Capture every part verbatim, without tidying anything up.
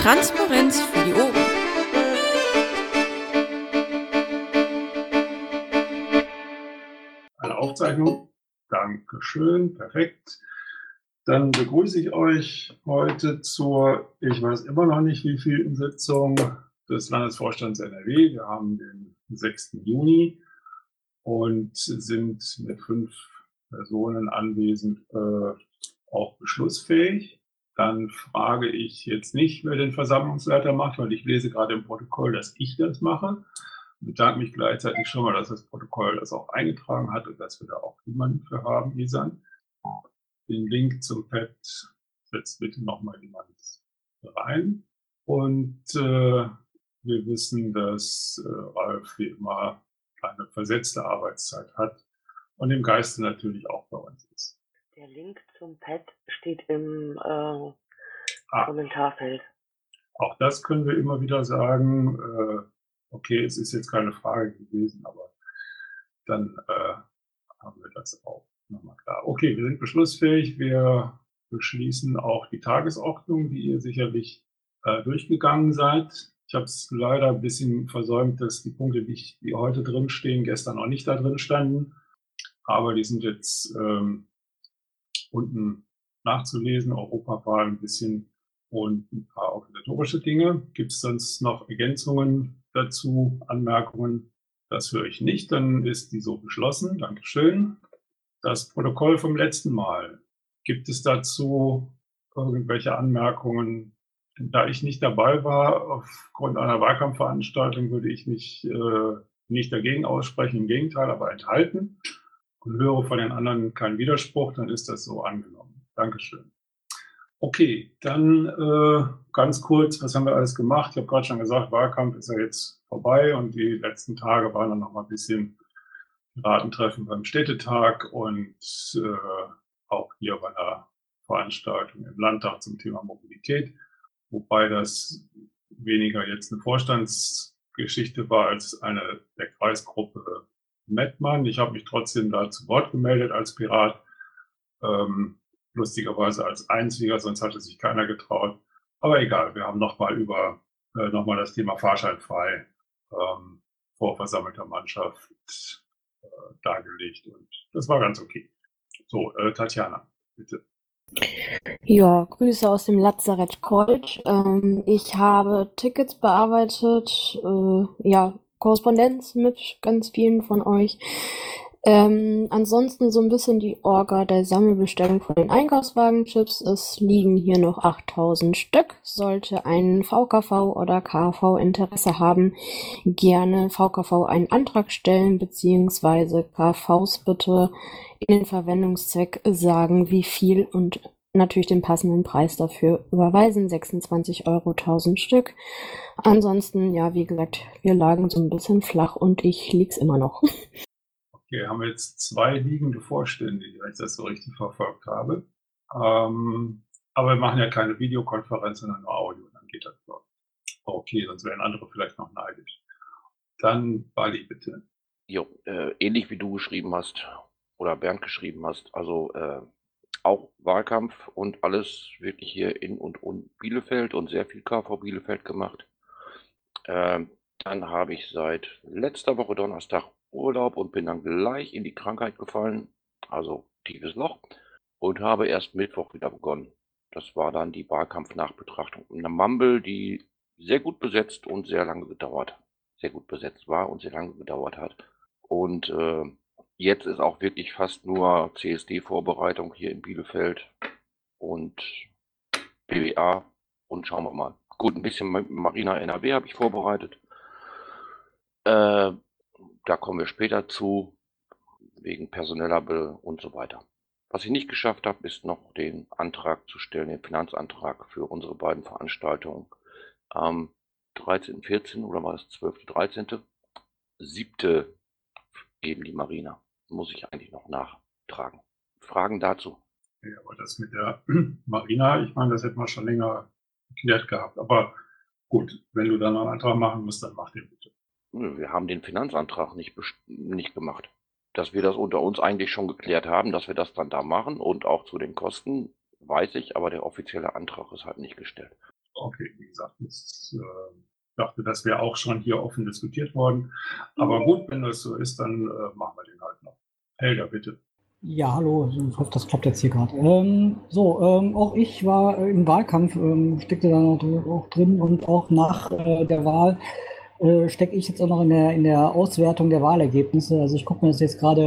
Transparenz für die Ohren. Eine Aufzeichnung. Dankeschön, perfekt. Dann begrüße ich euch heute zur, ich weiß immer noch nicht wievielten Sitzung des Landesvorstands N R W. Wir haben den sechsten Juni und sind mit fünf Personen anwesend äh, auch beschlussfähig. Dann frage ich jetzt nicht, wer den Versammlungsleiter macht, weil ich lese gerade im Protokoll, dass ich das mache. Ich bedanke mich gleichzeitig schon mal, dass das Protokoll das auch eingetragen hat und dass wir da auch jemanden für haben, Isan. Den Link zum Pad setzt bitte nochmal jemand rein. Und äh, wir wissen, dass äh, Ralf wie immer eine versetzte Arbeitszeit hat und im Geiste natürlich auch bei uns ist. Der Link zum Pad steht im äh, Ah. Kommentarfeld. Auch das können wir immer wieder sagen. Äh, okay, es ist jetzt keine Frage gewesen, aber dann äh, haben wir das auch nochmal klar. Okay, wir sind beschlussfähig. Wir beschließen auch die Tagesordnung, die ihr sicherlich äh, durchgegangen seid. Ich habe es leider ein bisschen versäumt, dass die Punkte, die, ich, die heute drin stehen, gestern auch nicht da drin standen. Aber die sind jetzt ähm, unten nachzulesen, Europawahl ein bisschen und ein paar organisatorische Dinge. Gibt es sonst noch Ergänzungen dazu, Anmerkungen? Das höre ich nicht, dann ist die so beschlossen. Dankeschön. Das Protokoll vom letzten Mal. Gibt es dazu irgendwelche Anmerkungen? Da ich nicht dabei war, aufgrund einer Wahlkampfveranstaltung, würde ich mich äh, nicht dagegen aussprechen, im Gegenteil, aber enthalten. Und höre von den anderen keinen Widerspruch, dann ist das so angenommen. Dankeschön. Okay, dann äh, ganz kurz, was haben wir alles gemacht? Ich habe gerade schon gesagt, Wahlkampf ist ja jetzt vorbei und die letzten Tage waren dann noch mal ein bisschen Ratentreffen beim Städtetag und äh, auch hier bei einer Veranstaltung im Landtag zum Thema Mobilität, wobei das weniger jetzt eine Vorstandsgeschichte war als eine der Kreisgruppe Mettmann. Ich habe mich trotzdem da zu Wort gemeldet als Pirat, ähm, lustigerweise als Einziger, sonst hatte sich keiner getraut. Aber egal, wir haben nochmal über äh, nochmal das Thema fahrscheinfrei ähm, vor versammelter Mannschaft äh, dargelegt und das war ganz okay. So, äh, Tatjana, bitte. Ja, Grüße aus dem Lazarett College. Ähm, ich habe Tickets bearbeitet, äh, ja, Korrespondenz mit ganz vielen von euch. Ähm, ansonsten so ein bisschen die Orga der Sammelbestellung von den Einkaufswagenchips. Es liegen hier noch achttausend Stück. Sollte ein V K V oder K V Interesse haben, gerne V K V einen Antrag stellen, beziehungsweise K Vs bitte in den Verwendungszweck sagen, wie viel und natürlich den passenden Preis dafür überweisen. sechsundzwanzig Euro tausend Stück. Ansonsten, ja, wie gesagt, wir lagen so ein bisschen flach und ich lieg's immer noch. Okay, haben wir jetzt zwei liegende Vorstände, wenn ich das so richtig verfolgt habe. Ähm, aber wir machen ja keine Videokonferenz, sondern nur Audio, dann geht das doch. Okay, sonst wären andere vielleicht noch neidisch. Dann Bali, bitte. Jo, äh, ähnlich wie du geschrieben hast oder Bernd geschrieben hast, also äh, auch Wahlkampf und alles wirklich hier in und um Bielefeld und sehr viel K V Bielefeld gemacht. Ähm, dann habe ich seit letzter Woche Donnerstag Urlaub und bin dann gleich in die Krankheit gefallen, also tiefes Loch, und habe erst Mittwoch wieder begonnen. Das war dann die Wahlkampfnachbetrachtung. Eine Mumble, die sehr gut besetzt und sehr lange gedauert, sehr gut besetzt war und sehr lange gedauert hat. Und äh, jetzt ist auch wirklich fast nur C S D-Vorbereitung hier in Bielefeld und B W A und schauen wir mal. Gut, ein bisschen Marina N R W habe ich vorbereitet. Äh, da kommen wir später zu, wegen personeller Be und so weiter. Was ich nicht geschafft habe, ist noch den Antrag zu stellen, den Finanzantrag für unsere beiden Veranstaltungen am dreizehnten vierzehnten oder war es zwölften dreizehnten siebten eben die Marina. Muss ich eigentlich noch nachtragen. Fragen dazu? Ja, aber das mit der Marina, ich meine, das hätten wir schon länger geklärt gehabt. Aber gut, wenn du da noch einen Antrag machen musst, dann mach den bitte. Wir haben den Finanzantrag nicht, nicht gemacht. Dass wir das unter uns eigentlich schon geklärt haben, dass wir das dann da machen und auch zu den Kosten, weiß ich, aber der offizielle Antrag ist halt nicht gestellt. Okay, wie gesagt, ich äh, dachte, das wäre auch schon hier offen diskutiert worden. Aber gut, wenn das so ist, dann äh, machen wir den halt noch. Helga, bitte. Ja, hallo, ich hoffe, das klappt jetzt hier gerade. Ähm, so, ähm, auch ich war äh, im Wahlkampf, ähm, steckte da natürlich auch drin und auch nach äh, der Wahl äh, stecke ich jetzt auch noch in der, in der Auswertung der Wahlergebnisse. Also ich gucke mir das jetzt gerade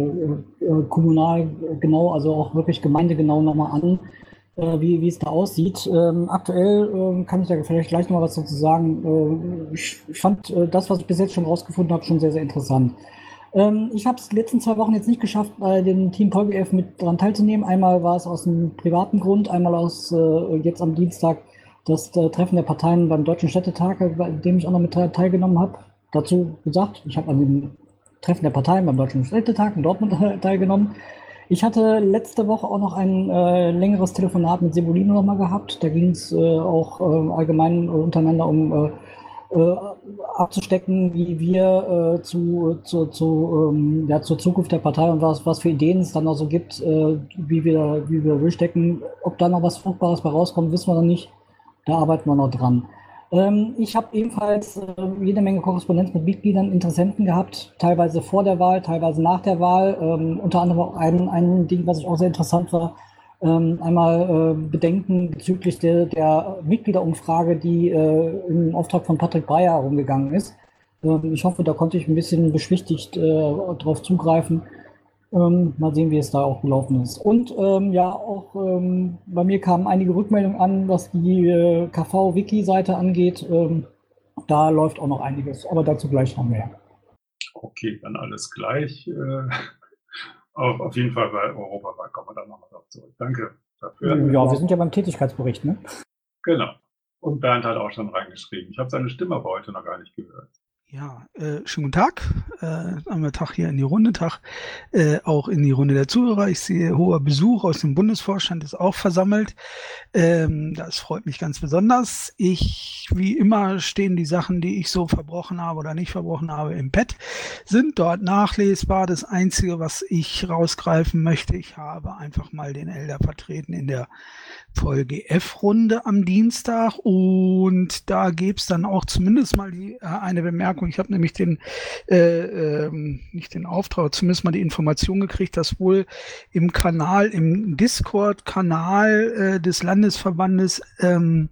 äh, äh, kommunal genau, also auch wirklich gemeindegenau nochmal an, äh, wie, wie es da aussieht. Ähm, aktuell äh, kann ich da vielleicht gleich noch mal was dazu sagen. Äh, ich fand äh, das, was ich bis jetzt schon rausgefunden habe, schon sehr, sehr interessant. Ähm, ich habe es die letzten zwei Wochen jetzt nicht geschafft, bei dem Team PolGF mit daran teilzunehmen. Einmal war es aus einem privaten Grund, einmal aus äh, jetzt am Dienstag das äh, Treffen der Parteien beim Deutschen Städtetag, bei dem ich auch noch mit teilgenommen habe. Dazu gesagt, ich habe an dem Treffen der Parteien beim Deutschen Städtetag in Dortmund teilgenommen. Ich hatte letzte Woche auch noch ein äh, längeres Telefonat mit Sebolino noch mal gehabt. Da ging es äh, auch äh, allgemein äh, untereinander um äh, äh, abzustecken, wie wir äh, zu, zu, zu, ähm, ja, zur Zukunft der Partei und was, was für Ideen es dann noch so gibt, äh, wie wir, wie wir durchstecken. Ob da noch was Fruchtbares bei rauskommt, wissen wir noch nicht. Da arbeiten wir noch dran. Ähm, ich habe ebenfalls äh, jede Menge Korrespondenz mit Mitgliedern, Interessenten gehabt, teilweise vor der Wahl, teilweise nach der Wahl. Ähm, unter anderem auch ein, ein Ding, was ich auch sehr interessant war. Ähm, einmal äh, Bedenken bezüglich der, der Mitgliederumfrage, die äh, im Auftrag von Patrick Breyer herumgegangen ist. Ähm, ich hoffe, da konnte ich ein bisschen beschwichtigt äh, darauf zugreifen. Ähm, mal sehen, wie es da auch gelaufen ist. Und ähm, ja, auch ähm, bei mir kamen einige Rückmeldungen an, was die äh, K V-Wiki-Seite angeht. Ähm, da läuft auch noch einiges, aber dazu gleich noch mehr. Okay, dann alles gleich. Äh, auf, auf jeden Fall bei Europawahl kommen wir dann nochmal drauf zurück. Danke dafür. Ja, wir sind ja beim Tätigkeitsbericht, ne? Genau. Und Bernd hat auch schon reingeschrieben. Ich habe seine Stimme aber heute noch gar nicht gehört. Ja, äh, schönen guten Tag. Äh, einmal Tag hier in die Runde, Tag äh, auch in die Runde der Zuhörer. Ich sehe, hoher Besuch aus dem Bundesvorstand ist auch versammelt. Ähm, das freut mich ganz besonders. Ich, wie immer, stehen die Sachen, die ich so verbrochen habe oder nicht verbrochen habe, im Pad, sind dort nachlesbar. Das Einzige, was ich rausgreifen möchte, ich habe einfach mal den Elder vertreten in der VolGF-Runde am Dienstag und da gäbe es dann auch zumindest mal die, äh, eine Bemerkung. Ich habe nämlich den, äh, äh, nicht den Auftrag, zumindest mal die Information gekriegt, dass wohl im Kanal, im Discord-Kanal äh, des Landesverbandes ähm,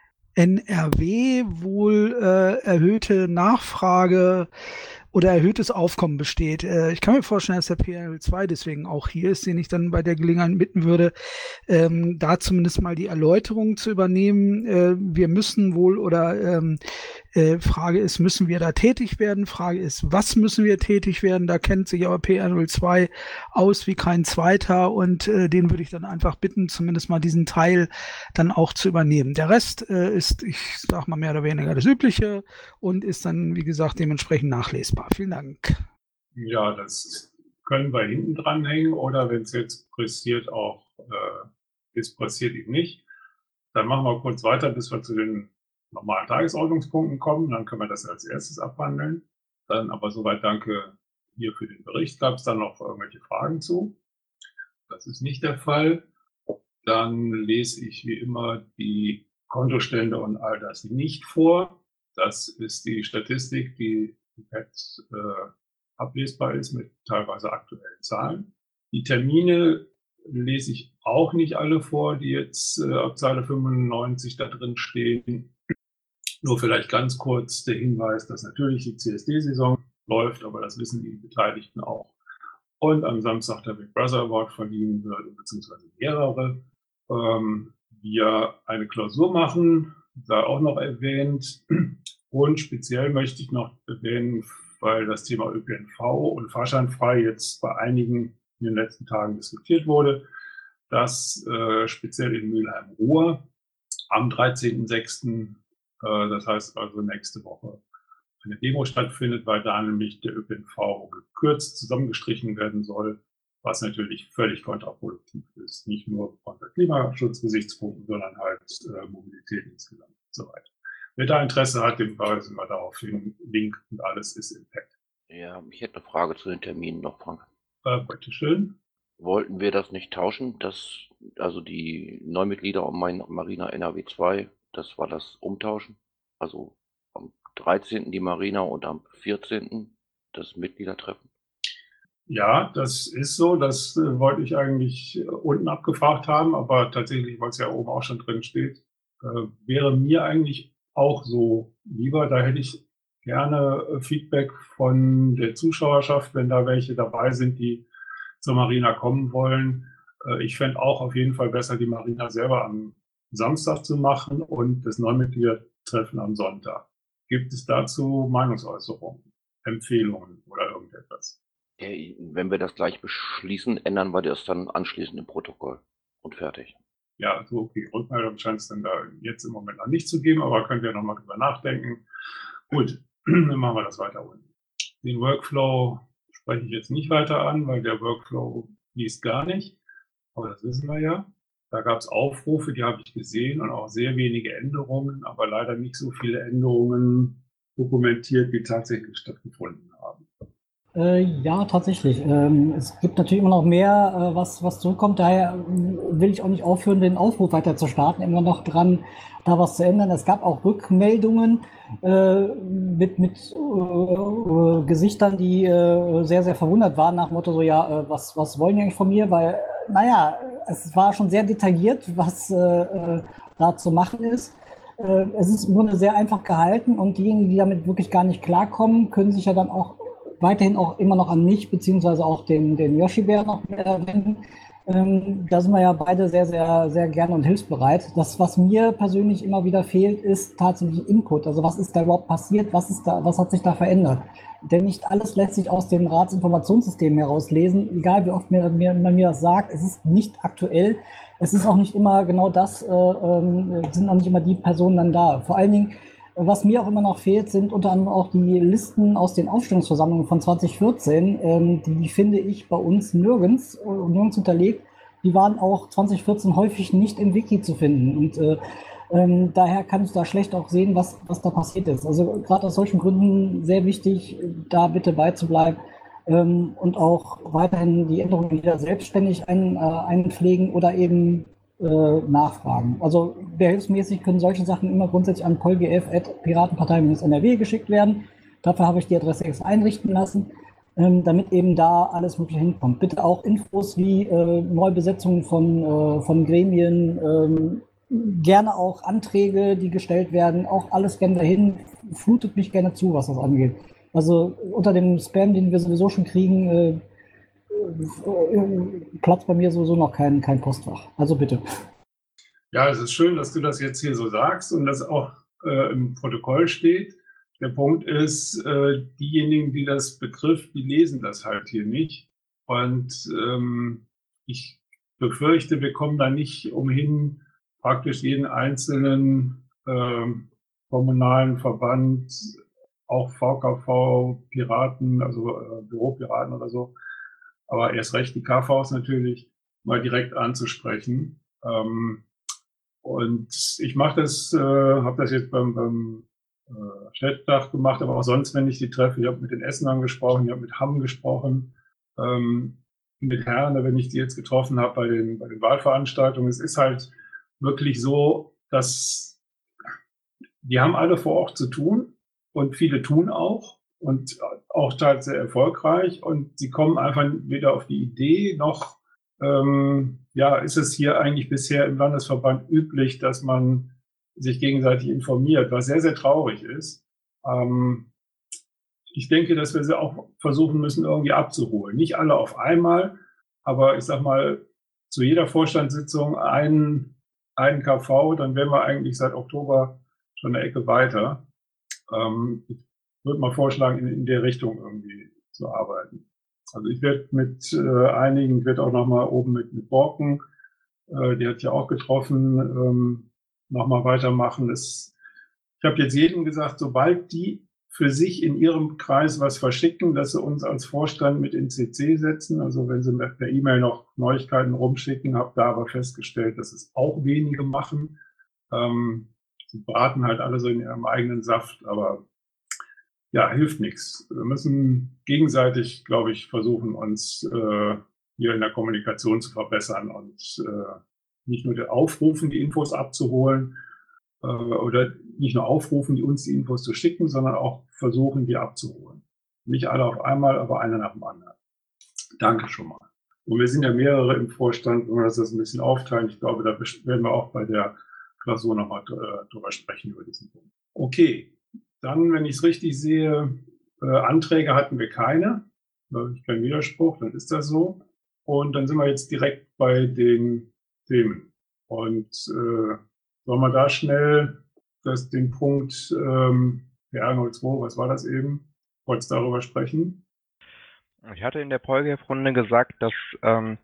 N R W wohl äh, erhöhte Nachfrage oder erhöhtes Aufkommen besteht. Äh, ich kann mir vorstellen, dass der P R L zwei deswegen auch hier ist, den ich dann bei der Gelegenheit bitten würde, ähm, da zumindest mal die Erläuterung zu übernehmen. Äh, wir müssen wohl oder ähm, äh, Frage ist, müssen wir da tätig werden? Frage ist, was müssen wir tätig werden? Da kennt sich aber P R null zwei aus wie kein zweiter und äh, den würde ich dann einfach bitten, zumindest mal diesen Teil dann auch zu übernehmen. Der Rest äh, ist, ich sag mal mehr oder weniger das Übliche und ist dann, wie gesagt, dementsprechend nachlesbar. Vielen Dank. Ja, das können wir hinten dranhängen oder wenn es jetzt pressiert auch, äh, ist pressiert eben nicht. Dann machen wir kurz weiter, bis wir zu den normalen Tagesordnungspunkten kommen. Dann können wir das als erstes abhandeln. Dann aber soweit danke hier für den Bericht. Gab es dann noch irgendwelche Fragen zu? Das ist nicht der Fall. Dann lese ich wie immer die Kontostände und all das nicht vor. Das ist die Statistik, die jetzt äh, ablesbar ist mit teilweise aktuellen Zahlen. Die Termine lese ich auch nicht alle vor, die jetzt äh, ab Zeile fünfundneunzig da drin stehen. Nur vielleicht ganz kurz der Hinweis, dass natürlich die C S D-Saison läuft, aber das wissen die Beteiligten auch. Und am Samstag der Big Brother Award verliehen wird, beziehungsweise mehrere. Ähm, wir eine Klausur machen, sei auch noch erwähnt. Und speziell möchte ich noch erwähnen, weil das Thema Ö P N V und Fahrscheinfrei jetzt bei einigen in den letzten Tagen diskutiert wurde, dass äh, speziell in Mülheim-Ruhr am dreizehnten sechsten, äh, das heißt also nächste Woche, eine Demo stattfindet, weil da nämlich der Ö P N V gekürzt zusammengestrichen werden soll, was natürlich völlig kontraproduktiv ist. Nicht nur unter Klimaschutzgesichtspunkten, sondern halt äh, Mobilität insgesamt und so weiter. Wer da Interesse hat, dem weisen wir darauf hin. Link und alles ist im Pad. Ja, ich hätte eine Frage zu den Terminen noch, Frank. Äh, bitteschön. Wollten wir das nicht tauschen, dass also die Neumitglieder um Marina N R W zwei Das war das Umtauschen. Also am dreizehnten die Marina und am vierzehnten das Mitgliedertreffen. Ja, das ist so. Das äh, wollte ich eigentlich äh, unten abgefragt haben, aber tatsächlich, weil es ja oben auch schon drin steht, äh, wäre mir eigentlich auch so lieber. Da hätte ich gerne äh, Feedback von der Zuschauerschaft, wenn da welche dabei sind, die zur Marina kommen wollen. Äh, ich fände auch auf jeden Fall besser, die Marina selber am Samstag zu machen und das Neumitgliedertreffen am Sonntag. Gibt es dazu Meinungsäußerungen, Empfehlungen oder irgendetwas? Äh, Wenn wir das gleich beschließen, ändern wir das dann anschließend im Protokoll und fertig. Ja, also okay, Rückmeldung scheint es dann da jetzt im Moment noch nicht zu geben, aber könnt ihr nochmal drüber nachdenken. Gut, dann machen wir das weiter unten. Den Workflow spreche ich jetzt nicht weiter an, weil der Workflow fließt gar nicht. Aber das wissen wir ja. Da gab es Aufrufe, die habe ich gesehen und auch sehr wenige Änderungen, aber leider nicht so viele Änderungen dokumentiert, wie tatsächlich stattgefunden haben. Äh, ja, tatsächlich. Ähm, es gibt natürlich immer noch mehr, äh, was, was zurückkommt. Daher äh, will ich auch nicht aufhören, den Aufruf weiter zu starten. Immer noch dran, da was zu ändern. Es gab auch Rückmeldungen äh, mit, mit äh, äh, Gesichtern, die äh, sehr, sehr verwundert waren nach dem Motto so, ja, äh, was, was wollen die eigentlich von mir? Weil, naja, es war schon sehr detailliert, was äh, äh, da zu machen ist. Äh, es ist im Grunde sehr einfach gehalten und diejenigen, die damit wirklich gar nicht klarkommen, können sich ja dann auch weiterhin auch immer noch an mich, beziehungsweise auch den, den Yoshi-Bär noch wenden. Ähm, da sind wir ja beide sehr, sehr, sehr gerne und hilfsbereit. Das, was mir persönlich immer wieder fehlt, ist tatsächlich Input. Also was ist da überhaupt passiert? Was ist da, was hat sich da verändert? Denn nicht alles lässt sich aus dem Ratsinformationssystem herauslesen. Egal wie oft mir, mir, man mir das sagt, es ist nicht aktuell. Es ist auch nicht immer genau das, äh, äh, sind auch nicht immer die Personen dann da. Vor allen Dingen, was mir auch immer noch fehlt, sind unter anderem auch die Listen aus den Aufstellungsversammlungen von zwanzig vierzehn. Ähm, die finde ich bei uns nirgends, äh, nirgends hinterlegt. Die waren auch zwanzig vierzehn häufig nicht im Wiki zu finden. Und äh, ähm, daher kann ich da schlecht auch sehen, was, was da passiert ist. Also gerade aus solchen Gründen sehr wichtig, da bitte beizubleiben. Ähm, und auch weiterhin die Änderungen wieder selbstständig ein, äh, einpflegen oder eben äh, nachfragen. Also behelfsmäßig können solche Sachen immer grundsätzlich an polgf at piratenpartei N R W geschickt werden. Dafür habe ich die Adresse extra einrichten lassen, ähm, damit eben da alles mögliche hinkommt. Bitte auch Infos wie äh, Neubesetzungen von, äh, von Gremien, ähm, gerne auch Anträge, die gestellt werden, auch alles gerne dahin. Flutet mich gerne zu, was das angeht. Also unter dem Spam, den wir sowieso schon kriegen, äh, Platz bei mir sowieso noch kein, kein Postfach. Also bitte. Ja, es ist schön, dass du das jetzt hier so sagst und das auch äh, im Protokoll steht. Der Punkt ist, äh, diejenigen, die das betrifft, die lesen das halt hier nicht. Und ähm, ich befürchte, wir kommen da nicht umhin, praktisch jeden einzelnen äh, kommunalen Verband, auch V K V, Piraten, also äh, Büropiraten oder so, aber erst recht die K Vs natürlich, mal direkt anzusprechen. Ähm, und ich mache das, äh, habe das jetzt beim, beim äh, Städtetag gemacht, aber auch sonst, wenn ich die treffe. Ich habe mit den Essenern gesprochen, ich habe mit Hamm gesprochen, ähm, mit Herne, wenn ich die jetzt getroffen habe bei den, bei den Wahlveranstaltungen. Es ist halt wirklich so, dass die haben alle vor Ort zu tun und viele tun auch. Und auch teils sehr erfolgreich. Und sie kommen einfach weder auf die Idee, noch ähm, ja, ist es hier eigentlich bisher im Landesverband üblich, dass man sich gegenseitig informiert, was sehr, sehr traurig ist. Ähm, ich denke, dass wir sie auch versuchen müssen, irgendwie abzuholen. Nicht alle auf einmal, aber ich sag mal, zu jeder Vorstandssitzung einen, einen K V, dann wären wir eigentlich seit Oktober schon eine Ecke weiter. Ähm, ich würde mal vorschlagen, in, in der Richtung irgendwie zu arbeiten. Also ich werde mit äh, einigen, ich werde auch nochmal oben mit, mit Borken, äh, die hat ja auch getroffen, ähm, nochmal weitermachen. Es, ich habe jetzt jedem gesagt, sobald die für sich in ihrem Kreis was verschicken, dass sie uns als Vorstand mit in C C setzen. Also wenn sie per E-Mail noch Neuigkeiten rumschicken, habe da aber festgestellt, dass es auch wenige machen. Ähm, sie braten halt alle so in ihrem eigenen Saft, aber ja, hilft nichts. Wir müssen gegenseitig, glaube ich, versuchen, uns äh, hier in der Kommunikation zu verbessern und äh, nicht nur aufrufen, die Infos abzuholen, äh, oder nicht nur aufrufen, die uns die Infos zu schicken, sondern auch versuchen, die abzuholen. Nicht alle auf einmal, aber einer nach dem anderen. Danke schon mal. Und wir sind ja mehrere im Vorstand, wenn wir das ein bisschen aufteilen. Ich glaube, da werden wir auch bei der Klausur nochmal äh, drüber sprechen, über diesen Punkt. Okay, dann, wenn ich es richtig sehe, äh, Anträge hatten wir keine. Da habe ich keinen Widerspruch, dann ist das so. Und dann sind wir jetzt direkt bei den Themen. Und äh, sollen wir da schnell das, den Punkt ähm, P R null zwei, was war das eben? Wolltest du darüber sprechen? Ich hatte in der Polgef-Runde gesagt, dass ähm,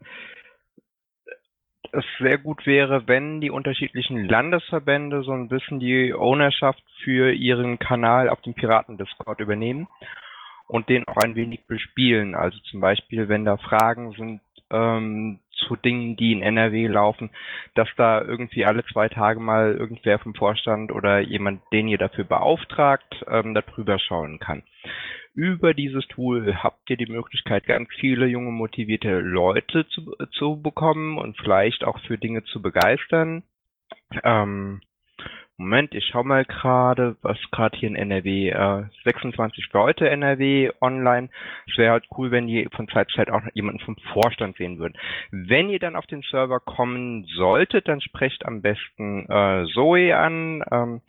es sehr gut wäre, wenn die unterschiedlichen Landesverbände so ein bisschen die Ownerschaft für ihren Kanal auf dem Piraten-Discord übernehmen und den auch ein wenig bespielen. Also zum Beispiel, wenn da Fragen sind ähm, zu Dingen, die in N R W laufen, dass da irgendwie alle zwei Tage mal irgendwer vom Vorstand oder jemand, den ihr dafür beauftragt, ähm, darüber schauen kann. Über dieses Tool habt ihr die Möglichkeit, ganz viele junge, motivierte Leute zu, zu bekommen und vielleicht auch für Dinge zu begeistern. Ähm, Moment, ich schau mal gerade, was gerade hier in N R W, äh, sechsundzwanzig Leute N R W online. Es wäre halt cool, wenn ihr von Zeit zu Zeit auch jemanden vom Vorstand sehen würdet. Wenn ihr dann auf den Server kommen solltet, dann sprecht am besten äh, Zoe an. Ähm,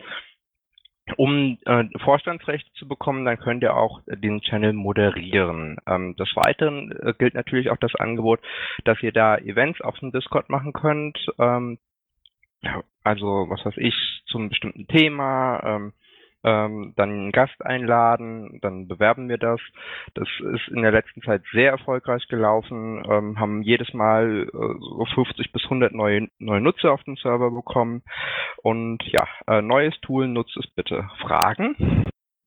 Um äh, Vorstandsrechte zu bekommen, dann könnt ihr auch äh, den Channel moderieren. Ähm, des Weiteren äh, gilt natürlich auch das Angebot, dass ihr da Events auf dem Discord machen könnt. Ähm, also, was weiß ich, zum bestimmten Thema, ähm, ähm, dann einen Gast einladen, dann bewerben wir das. Das ist in der letzten Zeit sehr erfolgreich gelaufen, ähm, haben jedes Mal äh, so fünfzig bis hundert neue, neue Nutzer auf dem Server bekommen. Und ja, äh, neues Tool, nutzt es bitte. Fragen?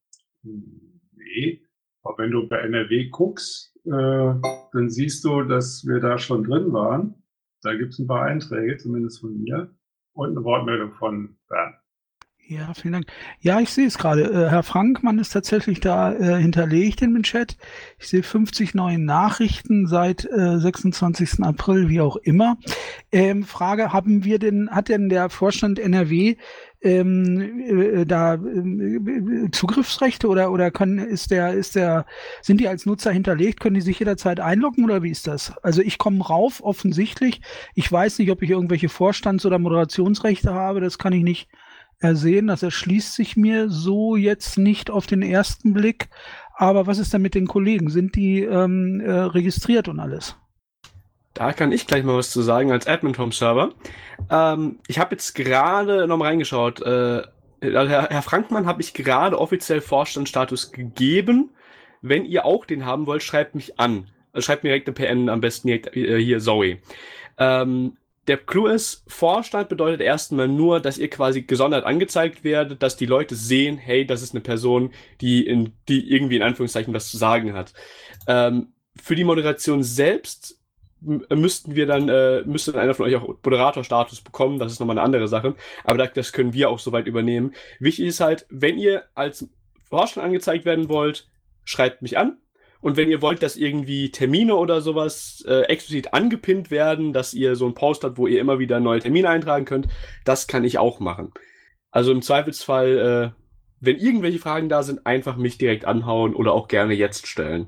Nee, aber wenn du bei N R W guckst, äh, dann siehst du, dass wir da schon drin waren. Da gibt es ein paar Einträge, zumindest von mir, und eine Wortmeldung von Bernd. Ja, vielen Dank. Ja, ich sehe es gerade. Äh, Herr Frankmann ist tatsächlich da äh, hinterlegt in dem Chat. Ich sehe fünfzig neue Nachrichten seit äh, sechsundzwanzigsten April, wie auch immer. Ähm, Frage, haben wir denn, hat denn der Vorstand N R W ähm, äh, da äh, Zugriffsrechte oder oder kann ist der ist der sind die als Nutzer hinterlegt? Können die sich jederzeit einloggen oder wie ist das? Also ich komme rauf offensichtlich. Ich weiß nicht, ob ich irgendwelche Vorstands- oder Moderationsrechte habe. Das kann ich nicht ersehen. Das erschließt sich mir so jetzt nicht auf den ersten Blick. Aber was ist denn mit den Kollegen? Sind die ähm, äh, registriert und alles? Da kann ich gleich mal was zu sagen als Admin vom Server. Ähm, ich habe jetzt gerade noch mal reingeschaut. Äh, Herr, Herr Frankmann habe ich gerade offiziell Vorstandsstatus gegeben. Wenn ihr auch den haben wollt, schreibt mich an. Also schreibt mir direkt eine P N, am besten direkt, äh, hier Zoe. Ähm, Der Clou ist, Vorstand bedeutet erstmal nur, dass ihr quasi gesondert angezeigt werdet, dass die Leute sehen, hey, das ist eine Person, die in, die irgendwie in Anführungszeichen was zu sagen hat. Ähm, für die Moderation selbst müssten wir dann, äh, müsste dann einer von euch auch Moderatorstatus bekommen, das ist nochmal eine andere Sache, aber das können wir auch soweit übernehmen. Wichtig ist halt, wenn ihr als Vorstand angezeigt werden wollt, schreibt mich an. Und wenn ihr wollt, dass irgendwie Termine oder sowas äh, explizit angepinnt werden, dass ihr so einen Post habt, wo ihr immer wieder neue Termine eintragen könnt, das kann ich auch machen. Also im Zweifelsfall, äh, wenn irgendwelche Fragen da sind, einfach mich direkt anhauen oder auch gerne jetzt stellen.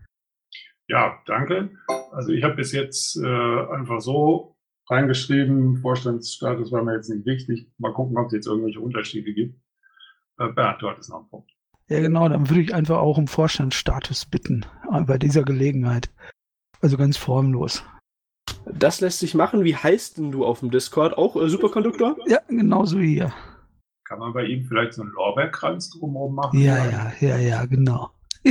Ja, danke. Also ich habe bis jetzt äh, einfach so reingeschrieben, Vorstandsstatus war mir jetzt nicht wichtig. Mal gucken, ob es jetzt irgendwelche Unterschiede gibt. Äh, Bernd, du hattest noch einen Punkt. Ja, genau, dann würde ich einfach auch um Vorstandsstatus bitten, bei dieser Gelegenheit. Also ganz formlos. Das lässt sich machen. Wie heißt denn du auf dem Discord? Auch äh, Superkonduktor? Ja, genauso wie hier. Kann man bei ihm vielleicht so einen Lorbeerkranz drumherum machen? Ja, ja, ja, ja, genau.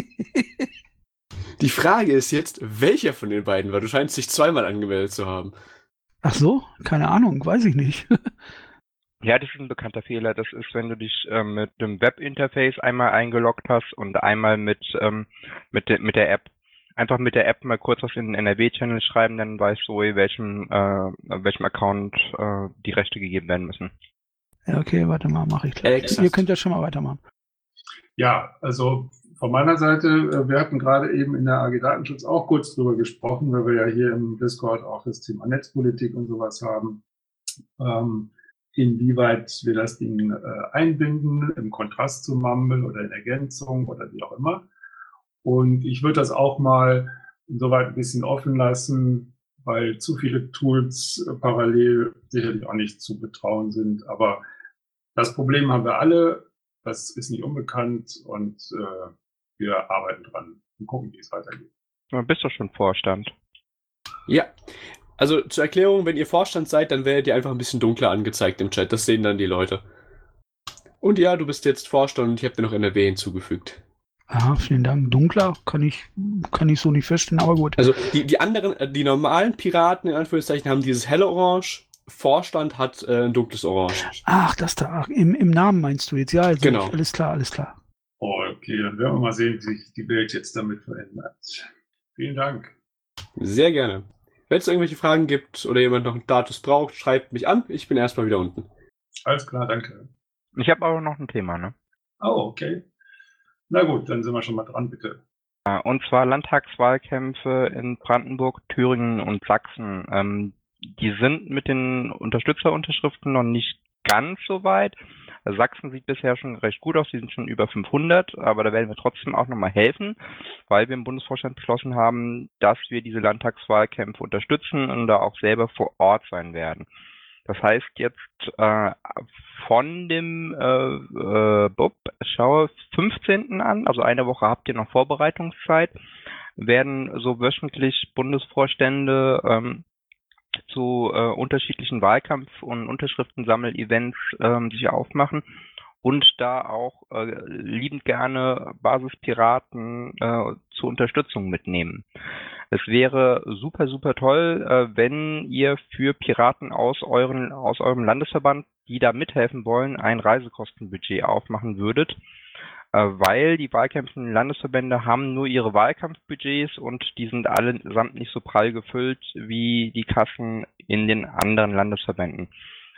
Die Frage ist jetzt, welcher von den beiden war? Du scheinst dich zweimal angemeldet zu haben. Ach so? Keine Ahnung, weiß ich nicht. Ja, das ist ein bekannter Fehler. Das ist, wenn du dich ähm, mit dem Webinterface einmal eingeloggt hast und einmal mit, ähm, mit, de mit der App. Einfach mit der App mal kurz was in den N R W-Channel schreiben, dann weißt du, welchem, äh, welchem Account äh, die Rechte gegeben werden müssen. Ja, okay, warte mal, mache ich gleich. Exakt. Ihr könnt ja schon mal weitermachen. Ja, also von meiner Seite, wir hatten gerade eben in der A G Datenschutz auch kurz drüber gesprochen, weil wir ja hier im Discord auch das Thema Netzpolitik und sowas haben. Ähm, inwieweit wir das Ding äh, einbinden, im Kontrast zum Mumble oder in Ergänzung oder wie auch immer. Und ich würde das auch mal insoweit ein bisschen offen lassen, weil zu viele Tools äh, parallel sicherlich auch nicht zu betrauen sind. Aber das Problem haben wir alle, das ist nicht unbekannt und äh, wir arbeiten dran und gucken, wie es weitergeht. Du bist doch schon Vorstand. Ja, also zur Erklärung, wenn ihr Vorstand seid, dann werdet ihr einfach ein bisschen dunkler angezeigt im Chat. Das sehen dann die Leute. Und ja, du bist jetzt Vorstand und ich habe dir noch N R W hinzugefügt. Aha, vielen Dank. Dunkler kann ich, kann ich so nicht feststellen, aber gut. Also die, die anderen, die normalen Piraten in Anführungszeichen haben dieses helle Orange. Vorstand hat äh, ein dunkles Orange. Ach, das da. Ach, im, im Namen meinst du jetzt? Ja, also Genau. Ich, alles klar, alles klar. Okay, dann werden wir mal sehen, wie sich die Welt jetzt damit verändert. Vielen Dank. Sehr gerne. Wenn es irgendwelche Fragen gibt oder jemand noch einen Status braucht, schreibt mich an. Ich bin erstmal wieder unten. Alles klar, danke. Ich habe aber noch ein Thema, ne? Oh, okay. Na gut, dann sind wir schon mal dran, bitte. Und zwar Landtagswahlkämpfe in Brandenburg, Thüringen und Sachsen. Ähm, die sind mit den Unterstützerunterschriften noch nicht ganz so weit. Sachsen sieht bisher schon recht gut aus, die sind schon über fünfhundert, aber da werden wir trotzdem auch nochmal helfen, weil wir im Bundesvorstand beschlossen haben, dass wir diese Landtagswahlkämpfe unterstützen und da auch selber vor Ort sein werden. Das heißt jetzt äh, von dem äh, äh, Bub, schaue fünfzehnten an, also eine Woche habt ihr noch Vorbereitungszeit, werden so wöchentlich Bundesvorstände ähm, zu äh, unterschiedlichen Wahlkampf- und Unterschriftensammel-Events ähm, sich aufmachen und da auch äh, liebend gerne Basispiraten äh, zur Unterstützung mitnehmen. Es wäre super, super toll, äh, wenn ihr für Piraten aus euren, aus eurem Landesverband, die da mithelfen wollen, ein Reisekostenbudget aufmachen würdet, äh, weil die wahlkämpfenden Landesverbände haben nur ihre Wahlkampfbudgets und die sind allesamt nicht so prall gefüllt wie die Kassen in den anderen Landesverbänden.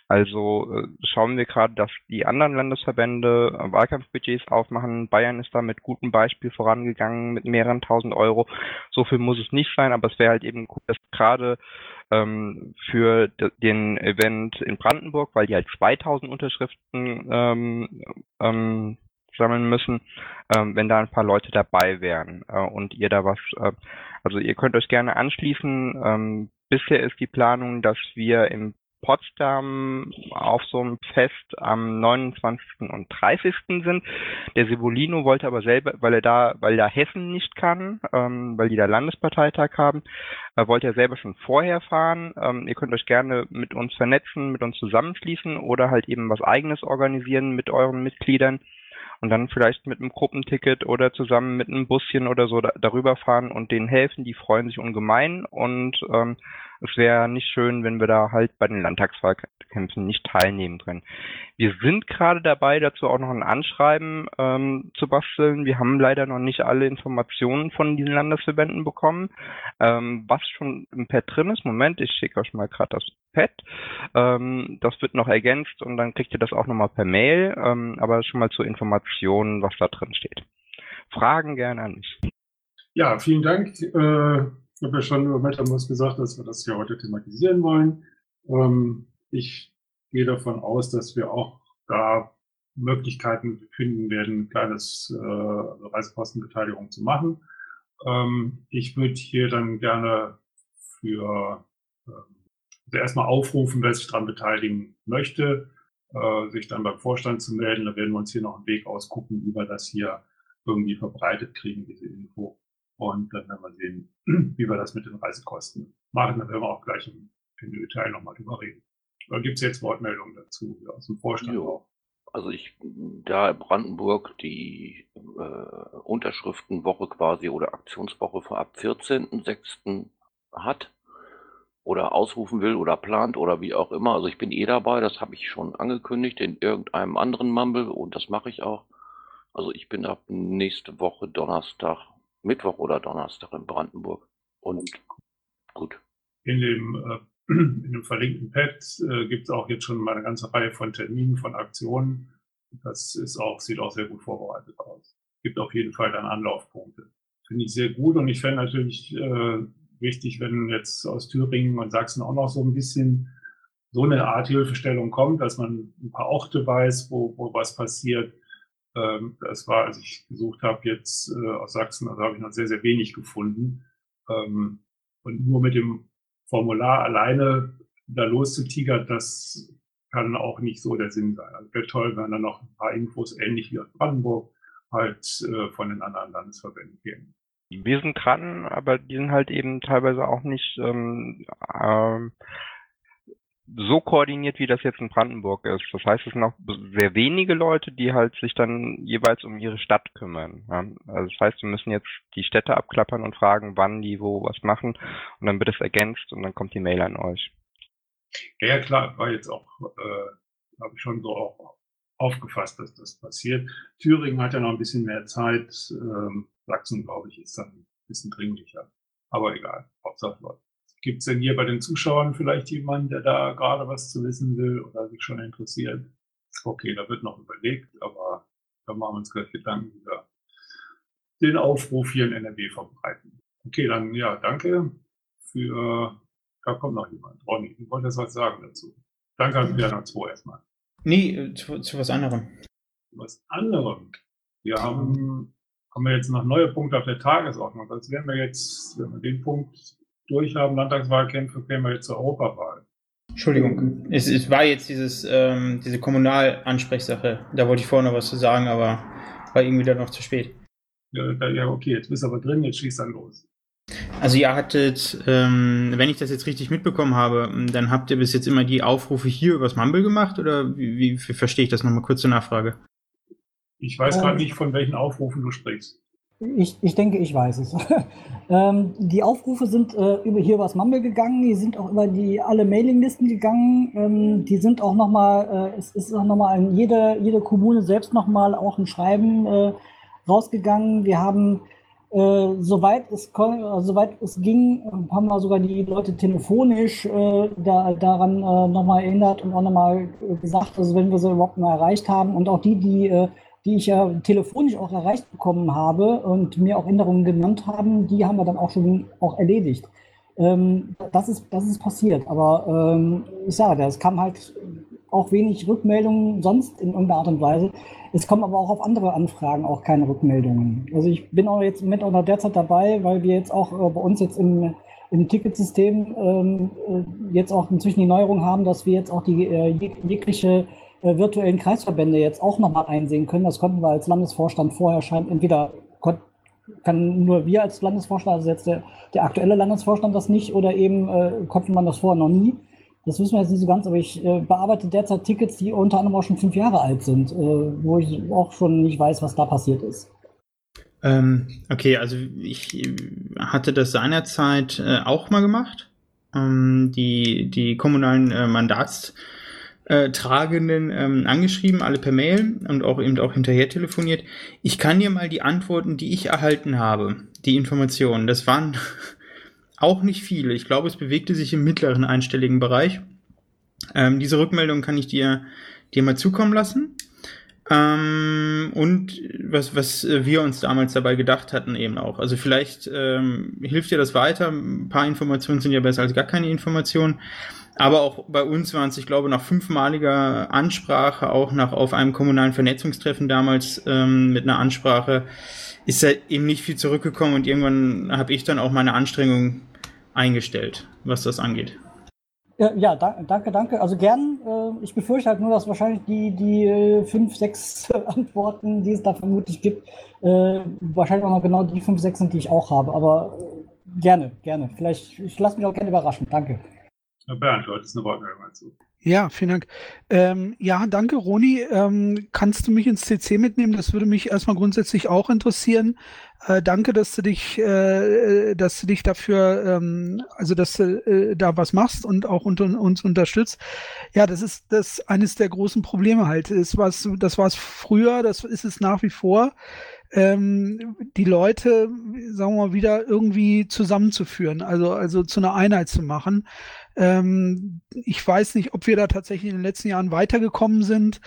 Also äh, schauen wir gerade, dass die anderen Landesverbände äh, Wahlkampfbudgets aufmachen. Bayern ist da mit gutem Beispiel vorangegangen mit mehreren tausend Euro. So viel muss es nicht sein, aber es wäre halt eben gut, dass gerade ähm, für de- den Event in Brandenburg, weil die halt zweitausend Unterschriften ähm, ähm, sammeln müssen, ähm, wenn da ein paar Leute dabei wären äh, und ihr da was, äh, also ihr könnt euch gerne anschließen. Ähm, bisher ist die Planung, dass wir im Potsdam auf so einem Fest am neunundzwanzigsten und dreißigsten sind. Der Sevolino wollte aber selber, weil er da, weil da Hessen nicht kann, ähm, weil die da Landesparteitag haben, äh, wollte er selber schon vorher fahren. Ähm, ihr könnt euch gerne mit uns vernetzen, mit uns zusammenschließen oder halt eben was Eigenes organisieren mit euren Mitgliedern und dann vielleicht mit einem Gruppenticket oder zusammen mit einem Buschen oder so da, darüber fahren und denen helfen. Die freuen sich ungemein und ähm, es wäre nicht schön, wenn wir da halt bei den Landtagswahlkämpfen nicht teilnehmen können. Wir sind gerade dabei, dazu auch noch ein Anschreiben ähm, zu basteln. Wir haben leider noch nicht alle Informationen von diesen Landesverbänden bekommen. Ähm, was schon im Pad drin ist, Moment, ich schicke euch mal gerade das Pad. Ähm, das wird noch ergänzt und dann kriegt ihr das auch nochmal per Mail, ähm, aber schon mal zur Information, was da drin steht. Fragen gerne an mich. Ja, vielen Dank. Äh, ich habe ja schon über MetaMost gesagt, dass wir das hier heute thematisieren wollen. Ähm, ich gehe davon aus, dass wir auch da Möglichkeiten finden werden, ein kleines äh, Reisekostenbeteiligung zu machen. Ähm, ich würde hier dann gerne für äh, also erstmal aufrufen, wer sich daran beteiligen möchte, äh, sich dann beim Vorstand zu melden. Da werden wir uns hier noch einen Weg ausgucken, wie wir das hier irgendwie verbreitet kriegen, diese Info. Und dann werden wir sehen, wie wir das mit den Reisekosten machen. Da werden wir auch gleich im, im Detail nochmal drüber reden. Oder gibt es jetzt Wortmeldungen dazu aus dem Vorstand Jo. auch? Also ich, da Brandenburg die äh, Unterschriftenwoche quasi oder Aktionswoche für ab vierzehnten sechsten hat oder ausrufen will oder plant oder wie auch immer. Also ich bin eh dabei, das habe ich schon angekündigt in irgendeinem anderen Mumble und das mache ich auch. Also ich bin ab nächste Woche Donnerstag, Mittwoch oder Donnerstag in Brandenburg. Und gut. In dem, äh, in dem verlinkten Pad äh, gibt es auch jetzt schon mal eine ganze Reihe von Terminen, von Aktionen. Das ist auch, sieht auch sehr gut vorbereitet aus. Gibt auf jeden Fall dann Anlaufpunkte. Finde ich sehr gut und ich fände natürlich äh, wichtig, wenn jetzt aus Thüringen und Sachsen auch noch so ein bisschen so eine Art Hilfestellung kommt, dass man ein paar Orte weiß, wo, wo was passiert. Ähm, das war, als ich gesucht habe jetzt äh, aus Sachsen, also habe ich noch sehr, sehr wenig gefunden. Ähm, und nur mit dem Formular alleine da loszutigern, das kann auch nicht so der Sinn sein. Also wäre toll, wenn dann noch ein paar Infos, ähnlich wie aus Brandenburg, halt äh, von den anderen Landesverbänden kämen. Wir sind dran, aber die sind halt eben teilweise auch nicht ähm, ähm, so koordiniert, wie das jetzt in Brandenburg ist. Das heißt, es sind auch sehr wenige Leute, die halt sich dann jeweils um ihre Stadt kümmern. Ja? Also das heißt, wir müssen jetzt die Städte abklappern und fragen, wann die wo was machen, und dann wird es ergänzt und dann kommt die Mail an euch. Ja, ja, klar, war jetzt auch, äh, habe ich schon so auch aufgefasst, dass das passiert. Thüringen hat ja noch ein bisschen mehr Zeit. Ähm, Sachsen, glaube ich, ist dann ein bisschen dringlicher. Aber egal, Hauptsache Leute. Gibt es denn hier bei den Zuschauern vielleicht jemanden, der da gerade was zu wissen will oder sich schon interessiert? Okay, da wird noch überlegt, aber da machen wir uns gleich Gedanken, wie wir den Aufruf hier in N R W verbreiten. Okay, dann ja, danke für, da kommt noch jemand. Ronny, du wolltest was sagen dazu. Danke an Werner zwei erstmal. Nee, zu, zu was anderem. Was anderem. Wir haben, haben wir jetzt noch neue Punkte auf der Tagesordnung. Das werden wir jetzt, wenn wir den Punkt durch haben, Landtagswahlkämpfe, kämen wir jetzt zur Europawahl. Entschuldigung, es, es war jetzt dieses, ähm, diese Kommunalansprechsache. Da wollte ich vorher noch was zu sagen, aber war irgendwie dann noch zu spät. Ja, da, ja, okay, jetzt bist du aber drin, jetzt schießt dann los. Also ihr hattet, ähm, wenn ich das jetzt richtig mitbekommen habe, dann habt ihr bis jetzt immer die Aufrufe hier übers Mumble gemacht, oder wie, wie, wie verstehe ich das nochmal? Kurze Nachfrage. Ich weiß gerade nicht, von welchen Aufrufen du sprichst. Ich, ich denke, ich weiß es. ähm, die Aufrufe sind äh, über hier übers Mumble gegangen, die sind auch über die alle Mailinglisten gegangen, ähm, die sind auch nochmal, äh, es ist auch nochmal in jede, jede Kommune selbst nochmal auch ein Schreiben äh, rausgegangen. Wir haben, äh, soweit es äh, soweit es ging, haben wir sogar die Leute telefonisch äh, da, daran äh, nochmal erinnert und auch nochmal gesagt, also wenn wir sie überhaupt mal erreicht haben, und auch die, die äh, die ich ja telefonisch auch erreicht bekommen habe und mir auch Änderungen genannt haben, die haben wir dann auch schon auch erledigt. Ähm, das ist, das ist passiert, aber ähm, ich sage, es kam halt auch wenig Rückmeldungen sonst in irgendeiner Art und Weise. Es kommen aber auch auf andere Anfragen auch keine Rückmeldungen. Also ich bin auch jetzt mit auch derzeit dabei, weil wir jetzt auch äh, bei uns jetzt im, im Ticketsystem ähm, jetzt auch inzwischen die Neuerung haben, dass wir jetzt auch die äh, jeg jegliche virtuellen Kreisverbände jetzt auch nochmal einsehen können. Das konnten wir als Landesvorstand vorher scheint, entweder kann nur wir als Landesvorstand, also jetzt der, der aktuelle Landesvorstand das nicht, oder eben äh, konnte man das vorher noch nie. Das wissen wir jetzt nicht so ganz, aber ich äh, bearbeite derzeit Tickets, die unter anderem auch schon fünf Jahre alt sind, äh, wo ich auch schon nicht weiß, was da passiert ist. Ähm, okay, also ich hatte das seinerzeit äh, auch mal gemacht. Ähm, die, die kommunalen äh, Mandats Äh, Tragenden ähm, angeschrieben, alle per Mail und auch eben auch hinterher telefoniert. Ich kann dir mal die Antworten, die ich erhalten habe, die Informationen, das waren auch nicht viele. Ich glaube, es bewegte sich im mittleren einstelligen Bereich. Ähm, diese Rückmeldung kann ich dir, dir mal zukommen lassen. Ähm, und was, was wir uns damals dabei gedacht hatten eben auch. Also vielleicht ähm, hilft dir das weiter. Ein paar Informationen sind ja besser als gar keine Informationen. Aber auch bei uns waren es, ich glaube, nach fünfmaliger Ansprache, auch nach auf einem kommunalen Vernetzungstreffen damals ähm, mit einer Ansprache, ist da eben nicht viel zurückgekommen, und irgendwann habe ich dann auch meine Anstrengungen eingestellt, was das angeht. Ja, ja da, danke, danke. Also gern. Äh, ich befürchte halt nur, dass wahrscheinlich die, die äh, fünf, sechs Antworten, die es da vermutlich gibt, äh, wahrscheinlich auch noch genau die fünf, sechs sind, die ich auch habe. Aber äh, gerne, gerne. Vielleicht, ich lasse mich auch gerne überraschen. Danke. Bernd, du hattest eine Wortmeldung dazu. Ja, vielen Dank. Ähm, ja, danke, Roni. Ähm, kannst du mich ins C C mitnehmen? Das würde mich erstmal grundsätzlich auch interessieren. Äh, danke, dass du dich, äh, dass du dich dafür, ähm, also dass du äh, da was machst und auch unter, uns unterstützt. Ja, das ist das eines der großen Probleme halt. Das war's, das war es früher, das ist es nach wie vor. Ähm, die Leute, sagen wir mal, wieder irgendwie zusammenzuführen, also also zu einer Einheit zu machen. Ähm, ich weiß nicht, ob wir da tatsächlich in den letzten Jahren weitergekommen sind.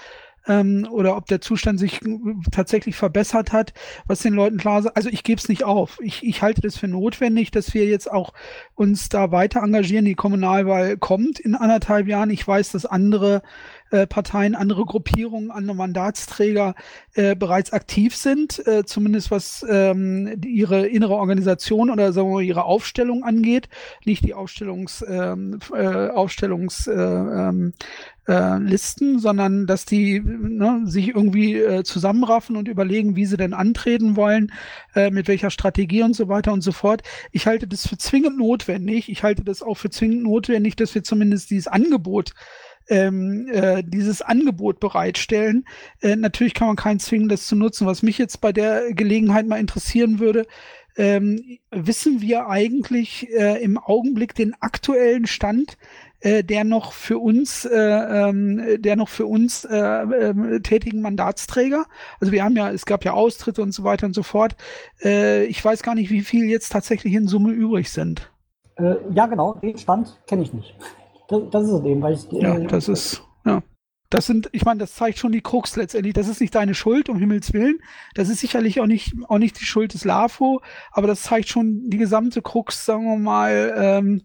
ähm, oder ob der Zustand sich tatsächlich verbessert hat, was den Leuten klar ist. Also ich gebe es nicht auf. Ich, ich halte das für notwendig, dass wir jetzt auch uns da weiter engagieren. Die Kommunalwahl kommt in anderthalb Jahren. Ich weiß, dass andere äh, Parteien, andere Gruppierungen, andere Mandatsträger äh, bereits aktiv sind, äh, zumindest was ähm, die, ihre innere Organisation oder sagen wir mal, ihre Aufstellung angeht. Nicht die Aufstellungs, ähm, äh, Aufstellungs äh, ähm, äh, Listen, sondern dass die ne, sich irgendwie äh, zusammenraffen und überlegen, wie sie denn antreten wollen, äh, mit welcher Strategie und so weiter und so fort. Ich halte das für zwingend notwendig. Ich halte das auch für zwingend notwendig, dass wir zumindest dieses Angebot Ähm, äh, dieses Angebot bereitstellen. Äh, natürlich kann man keinen zwingen, das zu nutzen. Was mich jetzt bei der Gelegenheit mal interessieren würde, ähm, wissen wir eigentlich äh, im Augenblick den aktuellen Stand äh, der noch für uns, äh, ähm, der noch für uns äh, äh, tätigen Mandatsträger? Also wir haben ja, es gab ja Austritte und so weiter und so fort. Äh, ich weiß gar nicht, wie viel jetzt tatsächlich in Summe übrig sind. Äh, ja, genau, den Stand kenne ich nicht. Das, das ist es eben, weil ich. Äh, ja, das ist, ja. Das sind, ich meine, das zeigt schon die Krux letztendlich. Das ist nicht deine Schuld, um Himmels Willen. Das ist sicherlich auch nicht, auch nicht die Schuld des LAFO, aber das zeigt schon die gesamte Krux, sagen wir mal, ähm,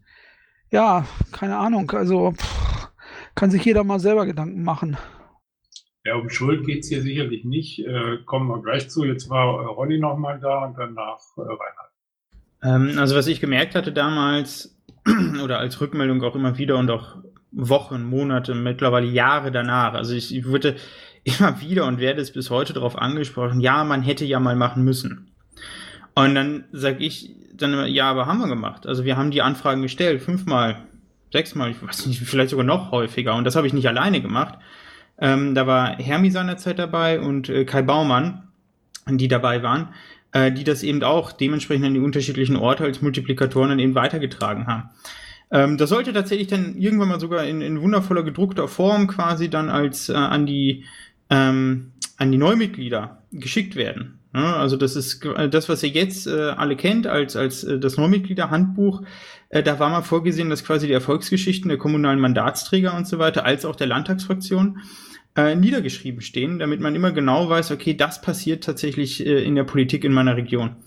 ja, keine Ahnung. Also pff, kann sich jeder mal selber Gedanken machen. Ja, um Schuld geht es hier sicherlich nicht. Äh, kommen wir gleich zu. Jetzt war äh, Ronny nochmal da und danach äh, Reinhard. Ähm, also was ich gemerkt hatte damals, oder als Rückmeldung auch immer wieder und auch Wochen, Monate, mittlerweile Jahre danach. Also ich, ich wurde immer wieder und werde es bis heute darauf angesprochen, ja, man hätte ja mal machen müssen. Und dann sage ich dann immer, ja, aber haben wir gemacht. Also wir haben die Anfragen gestellt, fünfmal, sechsmal, ich weiß nicht, vielleicht sogar noch häufiger. Und das habe ich nicht alleine gemacht. Ähm, da war Hermi seinerzeit dabei und äh, Kai Baumann, die dabei waren, äh, die das eben auch dementsprechend an die unterschiedlichen Orte als Multiplikatoren dann eben weitergetragen haben. Ähm, das sollte tatsächlich dann irgendwann mal sogar in, in wundervoller gedruckter Form quasi dann als äh, an die ähm, an die Neumitglieder geschickt werden. Ja, also das ist das, was ihr jetzt äh, alle kennt als als äh, das Neumitgliederhandbuch. Äh, da war mal vorgesehen, dass quasi die Erfolgsgeschichten der kommunalen Mandatsträger und so weiter als auch der Landtagsfraktion äh, niedergeschrieben stehen, damit man immer genau weiß, okay, das passiert tatsächlich äh, in der Politik in meiner Region.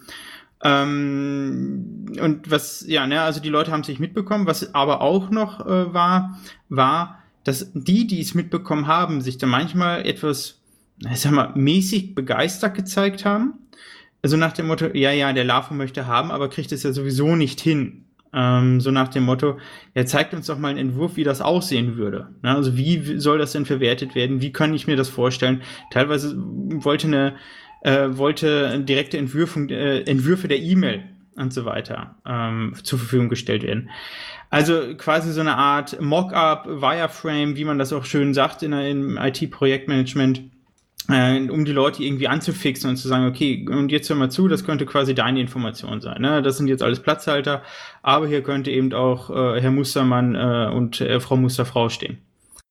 Ähm, und was, ja, ne, also die Leute haben es nicht mitbekommen, was aber auch noch äh, war, war, dass die, die es mitbekommen haben, sich dann manchmal etwas, ich sag mal, mäßig begeistert gezeigt haben. Also nach dem Motto, ja, ja, der LAFO möchte haben, aber kriegt es ja sowieso nicht hin. Ähm, so nach dem Motto, ja, zeigt uns doch mal einen Entwurf, wie das aussehen würde. Ne, also wie soll das denn verwertet werden? Wie kann ich mir das vorstellen? Teilweise wollte eine Äh, wollte direkte Entwürfe, äh, Entwürfe der E-Mail und so weiter ähm, zur Verfügung gestellt werden. Also quasi so eine Art Mock-up, Wireframe, wie man das auch schön sagt in, im I T-Projektmanagement, äh, um die Leute irgendwie anzufixen und zu sagen, okay, und jetzt hör mal zu, das könnte quasi deine Information sein. Ne? Das sind jetzt alles Platzhalter, aber hier könnte eben auch äh, Herr Mustermann äh, und äh, Frau Musterfrau stehen.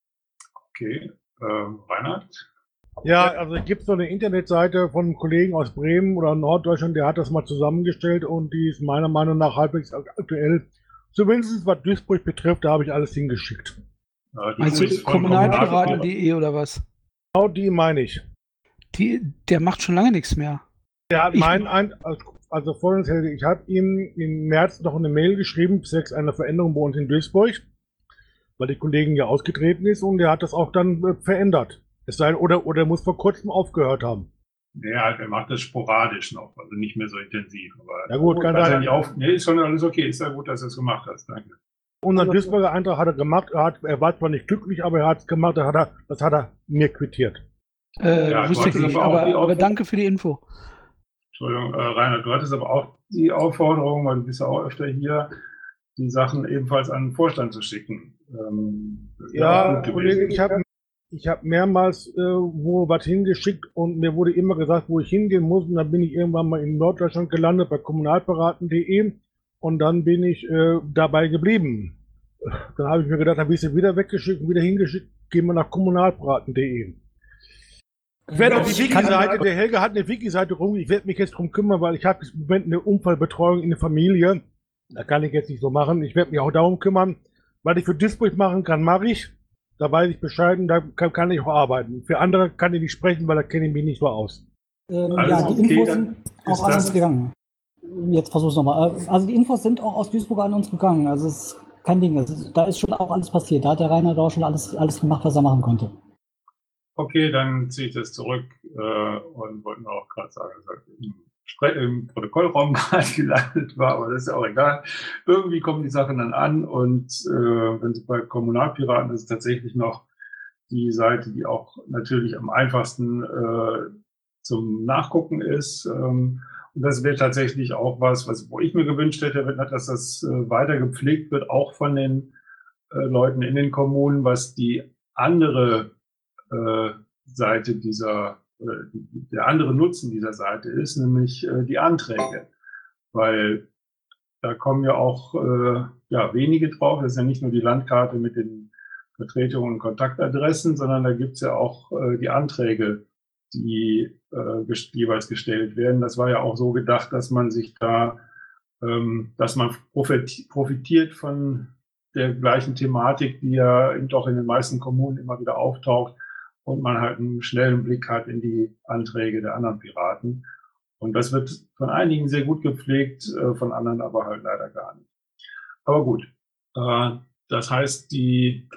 Okay, äh, Reinhard? Ja, also es gibt so eine Internetseite von einem Kollegen aus Bremen oder Norddeutschland, der hat das mal zusammengestellt und die ist meiner Meinung nach halbwegs aktuell. Zumindest was Duisburg betrifft, da habe ich alles hingeschickt. Ja, also kommunalpiraten punkt de oder was? Genau die meine ich. Die, der macht schon lange nichts mehr. Der hat ich meinen, ein, also folgendes, ich habe ihm im März noch eine Mail geschrieben, zwecks einer Veränderung bei uns in Duisburg, weil die Kollegin ja ausgetreten ist und der hat das auch dann äh, verändert. Es sei, oder, oder muss vor kurzem aufgehört haben. Ja, er macht das sporadisch noch, also nicht mehr so intensiv. Aber ja gut, kann sein. Nicht auf, nee, ist schon alles okay, ist ja gut, dass du es gemacht hast, danke. Unseren Duisburger Eintrag hat er gemacht, er, hat, er war zwar nicht glücklich, aber er hat es gemacht, das hat er, das hat er mir quittiert. Äh, ja, wusste ich nicht, aber, aber, aber danke für die Info. Entschuldigung, äh, Rainer, du hattest aber auch die Aufforderung, weil du bist ja auch öfter hier, die Sachen ebenfalls an den Vorstand zu schicken. Ähm, ja, Kollege, ich habe Ich habe mehrmals äh, wo was hingeschickt und mir wurde immer gesagt, wo ich hingehen muss. Und dann bin ich irgendwann mal in Norddeutschland gelandet bei kommunalpiraten punkt de und dann bin ich äh, dabei geblieben. Dann habe ich mir gedacht, dann bist du wieder weggeschickt und wieder hingeschickt, gehen wir nach kommunalpiraten punkt de. Ich werde auf die Wiki-Seite, der Helge hat eine Wiki-Seite rum, ich werde mich jetzt drum kümmern, weil ich habe im Moment eine Unfallbetreuung in der Familie. Da kann ich jetzt nicht so machen. Ich werde mich auch darum kümmern, weil ich für Duisburg machen kann, mache ich. Da weiß ich Bescheid und da kann, kann ich auch arbeiten. Für andere kann ich nicht sprechen, weil da kenne ich mich nicht so aus. Ähm, Alles ja, die okay, Infos dann sind ist auch an das- uns gegangen. Jetzt versuch's nochmal. Äh, Also die Infos sind auch aus Duisburg an uns gegangen. Also es ist kein Ding. Es ist, da ist schon auch alles passiert. Da hat der Reinhard auch schon alles, alles gemacht, was er machen konnte. Okay, dann ziehe ich das zurück äh, und wollte nur auch gerade sagen, dass das im, Spre im Protokollraum gerade gelandet war, aber das ist ja auch egal. Irgendwie kommen die Sachen dann an und äh, wenn Sie bei Kommunalpiraten, das ist tatsächlich noch die Seite, die auch natürlich am einfachsten äh, zum Nachgucken ist. Ähm, und das wäre tatsächlich auch was, was, wo ich mir gewünscht hätte, dass das äh, weiter gepflegt wird, auch von den äh, Leuten in den Kommunen, was die andere äh, Seite dieser, äh, der andere Nutzen dieser Seite ist, nämlich äh, die Anträge. Weil da kommen ja auch äh, ja, wenige drauf. Das ist ja nicht nur die Landkarte mit den Vertretungen und Kontaktadressen, sondern da gibt's ja auch äh, die Anträge, die äh, gest jeweils gestellt werden. Das war ja auch so gedacht, dass man sich da, ähm, dass man profit profitiert von der gleichen Thematik, die ja in, doch in den meisten Kommunen immer wieder auftaucht und man halt einen schnellen Blick hat in die Anträge der anderen Piraten. Und das wird von einigen sehr gut gepflegt, äh, von anderen aber halt leider gar nicht. Aber gut, äh, das heißt, die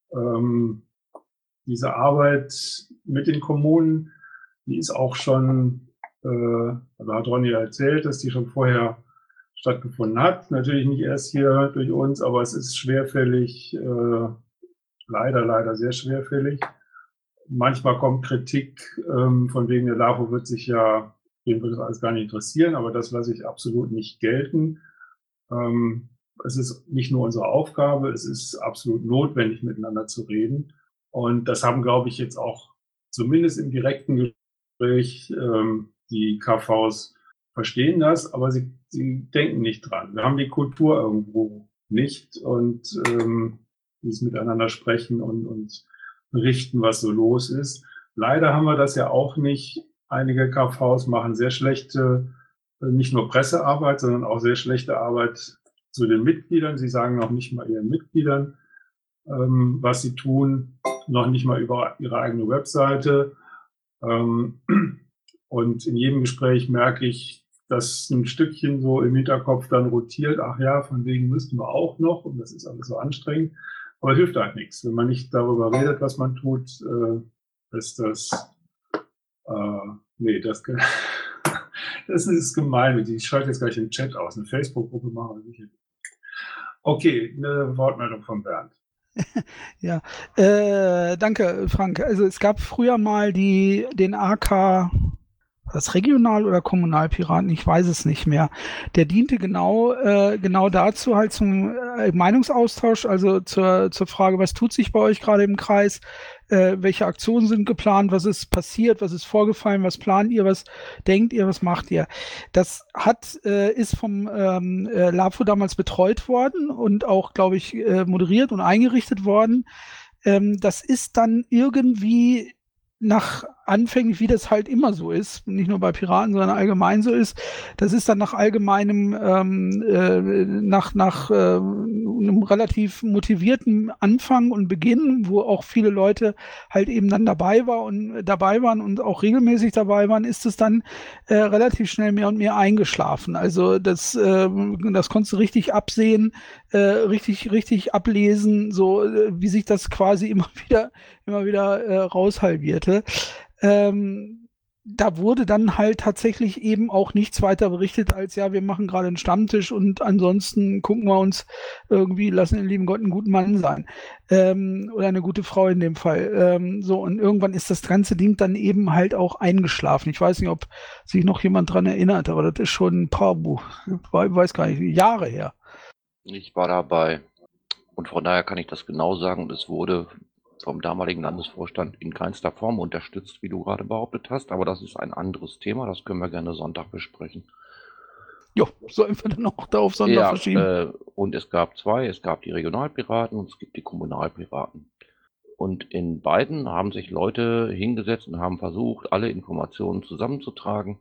ähm, diese Arbeit mit den Kommunen, die ist auch schon, äh, also hat Ronny erzählt, dass die schon vorher stattgefunden hat. Natürlich nicht erst hier durch uns, aber es ist schwerfällig, äh, leider, leider sehr schwerfällig. Manchmal kommt Kritik ähm, von wegen, der LAFO wird sich ja, dem wird das alles gar nicht interessieren, aber das lasse ich absolut nicht gelten. Ähm, es ist nicht nur unsere Aufgabe, es ist absolut notwendig, miteinander zu reden. Und das haben, glaube ich, jetzt auch zumindest im direkten Gespräch ähm, die K Vs verstehen das, aber sie, sie denken nicht dran. Wir haben die Kultur irgendwo nicht und ähm, dieses Miteinander sprechen und, und berichten, was so los ist. Leider haben wir das ja auch nicht. Einige K Vs machen sehr schlechte, nicht nur Pressearbeit, sondern auch sehr schlechte Arbeit zu den Mitgliedern. Sie sagen noch nicht mal ihren Mitgliedern, ähm, was sie tun, noch nicht mal über ihre eigene Webseite. Ähm, und in jedem Gespräch merke ich, dass ein Stückchen so im Hinterkopf dann rotiert, ach ja, von wegen müssten wir auch noch und das ist alles so anstrengend. Aber es hilft halt nichts. Wenn man nicht darüber redet, was man tut, äh, ist das, äh, nee, das, das ist gemein. Ich schalte jetzt gleich den Chat aus. Eine Facebook-Gruppe machen wir sicher. Okay, eine Wortmeldung von Bernd. Ja, äh, danke, Frank. Also es gab früher mal die, den A K, war das Regional- oder Kommunalpiraten, ich weiß es nicht mehr. Der diente genau, äh, genau dazu halt zum äh, Meinungsaustausch, also zur, zur Frage, was tut sich bei euch gerade im Kreis, äh, welche Aktionen sind geplant, was ist passiert, was ist vorgefallen, was plant ihr, was denkt ihr, was macht ihr. Das hat, äh, ist vom ähm, äh, LAFO damals betreut worden und auch, glaube ich, äh, moderiert und eingerichtet worden. Ähm, das ist dann irgendwie nach anfänglich, wie das halt immer so ist, nicht nur bei Piraten, sondern allgemein so ist, das ist dann nach allgemeinem, ähm, äh, nach, nach äh, einem relativ motivierten Anfang und Beginn, wo auch viele Leute halt eben dann dabei war und dabei waren und auch regelmäßig dabei waren, ist es dann äh, relativ schnell mehr und mehr eingeschlafen. Also das, äh, das konntest du richtig absehen, äh, richtig, richtig ablesen, so äh, wie sich das quasi immer wieder, immer wieder äh, raushalbierte. Ähm, da wurde dann halt tatsächlich eben auch nichts weiter berichtet als, ja, wir machen gerade einen Stammtisch und ansonsten gucken wir uns irgendwie, lassen den lieben Gott einen guten Mann sein. Ähm, oder eine gute Frau in dem Fall. Ähm, so, und irgendwann ist das ganze Ding dann eben halt auch eingeschlafen. Ich weiß nicht, ob sich noch jemand dran erinnert, aber das ist schon ein paar, ich weiß gar nicht, Jahre her. Ich war dabei und von daher kann ich das genau sagen. Es wurde vom damaligen Landesvorstand in keinster Form unterstützt, wie du gerade behauptet hast, aber das ist ein anderes Thema, das können wir gerne Sonntag besprechen. Jo, sollen wir dann auch da auf Sonntag ja, verschieben? Äh, und es gab zwei, es gab die Regionalpiraten und es gibt die Kommunalpiraten. Und in beiden haben sich Leute hingesetzt und haben versucht, alle Informationen zusammenzutragen.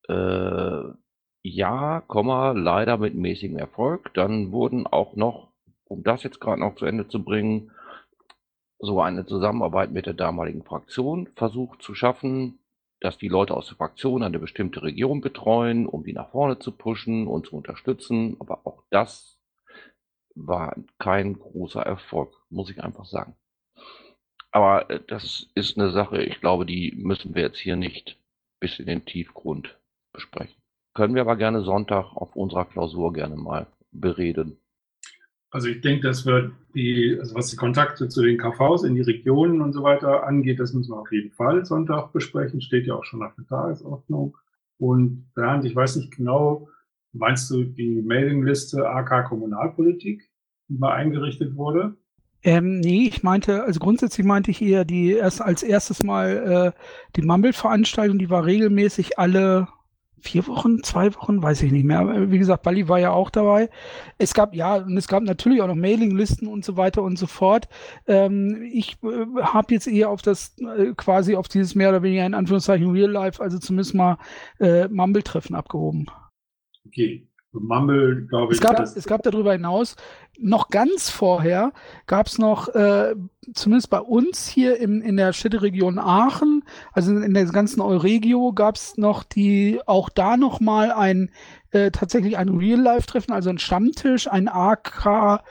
Äh, ja, Komma, leider mit mäßigem Erfolg. Dann wurden auch noch, um das jetzt gerade noch zu Ende zu bringen, so eine Zusammenarbeit mit der damaligen Fraktion versucht zu schaffen, dass die Leute aus der Fraktion eine bestimmte Region betreuen, um die nach vorne zu pushen und zu unterstützen. Aber auch das war kein großer Erfolg, muss ich einfach sagen. Aber äh, das ist eine Sache, ich glaube, die müssen wir jetzt hier nicht bis in den Tiefgrund besprechen. Können wir aber gerne Sonntag auf unserer Klausur gerne mal bereden. Also ich denke, dass wir die, also was die Kontakte zu den K Vs in die Regionen und so weiter angeht, das müssen wir auf jeden Fall Sonntag besprechen. Steht ja auch schon auf der Tagesordnung. Und Bernd, ich weiß nicht genau, meinst du die Mailingliste A K Kommunalpolitik, die mal eingerichtet wurde? Ähm, nee, ich meinte, also grundsätzlich meinte ich eher die erst als erstes Mal äh, die Mumble-Veranstaltung, die war regelmäßig alle vier Wochen, zwei Wochen, weiß ich nicht mehr. Aber wie gesagt, Bali war ja auch dabei. Es gab, ja, und es gab natürlich auch noch Mailinglisten und so weiter und so fort. Ähm, ich äh, habe jetzt eher auf das, äh, quasi auf dieses mehr oder weniger in Anführungszeichen Real Life, also zumindest mal äh, Mumble-Treffen abgehoben. Okay. Mumble, glaube ich. Es gab, es gab darüber hinaus, noch ganz vorher gab es noch, äh, zumindest bei uns hier im, in der Städteregion Aachen, also in der ganzen Euregio, gab es noch die, auch da noch mal ein, äh, tatsächlich ein Real-Life-Treffen, also ein Stammtisch, ein A K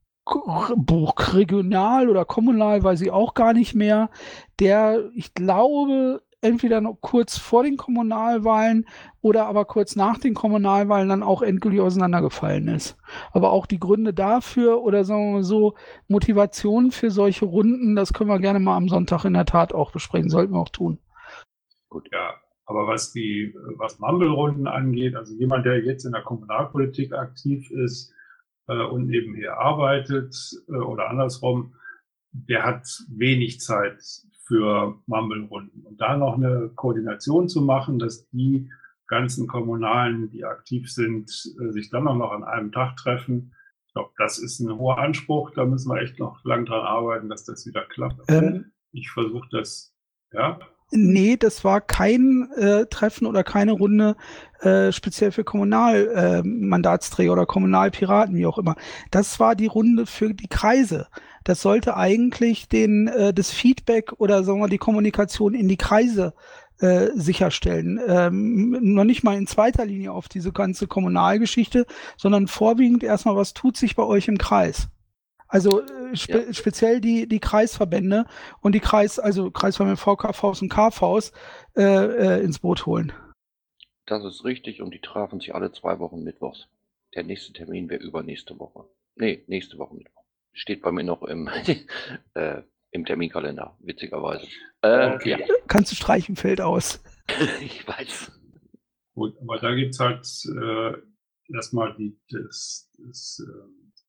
Buch regional oder kommunal, weiß ich auch gar nicht mehr, der, ich glaube, entweder noch kurz vor den Kommunalwahlen oder aber kurz nach den Kommunalwahlen dann auch endgültig auseinandergefallen ist. Aber auch die Gründe dafür oder sagen wir mal so, Motivation für solche Runden, das können wir gerne mal am Sonntag in der Tat auch besprechen, sollten wir auch tun. Gut, ja. Aber was die, was Mumble-Runden angeht, also jemand, der jetzt in der Kommunalpolitik aktiv ist äh, und nebenher arbeitet äh, oder andersrum, der hat wenig Zeit für Mumble-Runden. Und da noch eine Koordination zu machen, dass die ganzen Kommunalen, die aktiv sind, sich dann auch noch an einem Tag treffen. Ich glaube, das ist ein hoher Anspruch. Da müssen wir echt noch lang dran arbeiten, dass das wieder klappt. Ähm, ich versuche das, ja. Nee, das war kein äh, Treffen oder keine Runde äh, speziell für Kommunalmandatsträger äh, oder Kommunalpiraten, wie auch immer. Das war die Runde für die Kreise. Das sollte eigentlich den äh, das Feedback oder sagen wir die Kommunikation in die Kreise äh, sicherstellen. Ähm, noch nicht mal in zweiter Linie auf diese ganze Kommunalgeschichte, sondern vorwiegend erstmal, was tut sich bei euch im Kreis? Also äh, spe ja. speziell die, die Kreisverbände und die Kreis, also Kreisverbände V K Vs und K Vs äh, äh, ins Boot holen. Das ist richtig und die trafen sich alle zwei Wochen mittwochs. Der nächste Termin wäre übernächste Woche. Nee, nächste Woche Mittwoch. Steht bei mir noch im, äh, im Terminkalender, witzigerweise. Äh, okay. Ja. Kannst du streichen, fällt aus. Ich weiß. Gut, aber da gibt es halt äh, erstmal die, das, das äh,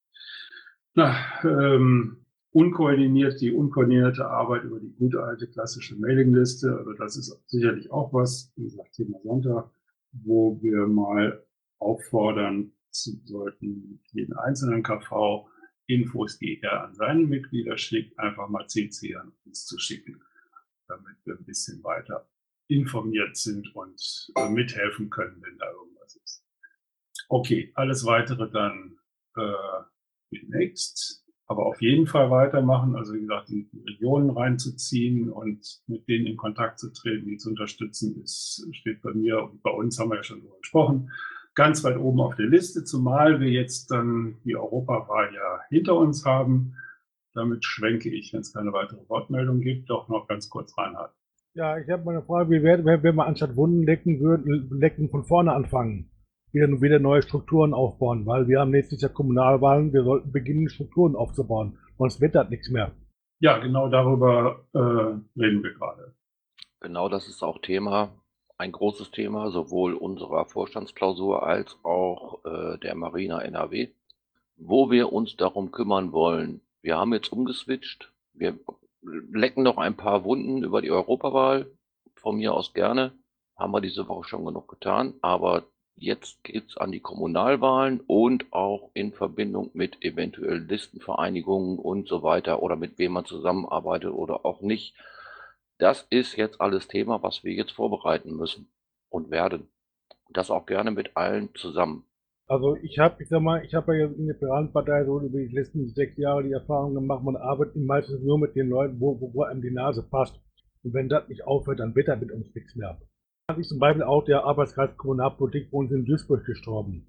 na, ähm, unkoordiniert, die unkoordinierte Arbeit über die gute alte klassische Mailingliste. Also das ist sicherlich auch was, wie gesagt, Thema Sonntag, wo wir mal auffordern sollten, jeden einzelnen K V Infos, die er an seine Mitglieder schickt, einfach mal C C an uns zu schicken, damit wir ein bisschen weiter informiert sind und äh, mithelfen können, wenn da irgendwas ist. Okay, alles weitere dann äh, demnächst, aber auf jeden Fall weitermachen, also wie gesagt, die Regionen reinzuziehen und mit denen in Kontakt zu treten, die zu unterstützen, ist, steht bei mir und bei uns, haben wir ja schon darüber gesprochen, ganz weit oben auf der Liste, zumal wir jetzt dann die Europawahl ja hinter uns haben. Damit schwenke ich, wenn es keine weitere Wortmeldung gibt, doch noch ganz kurz Reinhard. Ja, ich habe mal eine Frage, wie wäre, wenn wir anstatt Wunden lecken würden, lecken von vorne anfangen? Wieder, wieder neue Strukturen aufbauen, weil wir haben nächstes Jahr Kommunalwahlen, wir sollten beginnen, Strukturen aufzubauen, sonst wird das nichts mehr. Ja, genau darüber äh, reden wir gerade. Genau, das ist auch Thema, ein großes Thema, sowohl unserer Vorstandsklausur als auch äh, der Marina N R W, wo wir uns darum kümmern wollen. Wir haben jetzt umgeswitcht, wir lecken noch ein paar Wunden über die Europawahl, von mir aus gerne, haben wir diese Woche schon genug getan, aber jetzt geht's an die Kommunalwahlen und auch in Verbindung mit eventuell Listenvereinigungen und so weiter oder mit wem man zusammenarbeitet oder auch nicht. Das ist jetzt alles Thema, was wir jetzt vorbereiten müssen und werden. Das auch gerne mit allen zusammen. Also ich habe, ich sag mal, ich habe ja jetzt in der Piratenpartei so über die letzten sechs Jahre die Erfahrung gemacht, man arbeitet meistens nur mit den Leuten, wo, wo, wo einem die Nase passt. Und wenn das nicht aufhört, dann wird da mit uns nichts mehr. Da ist zum Beispiel auch der Arbeitskreis Kommunalpolitik bei uns in Duisburg gestorben.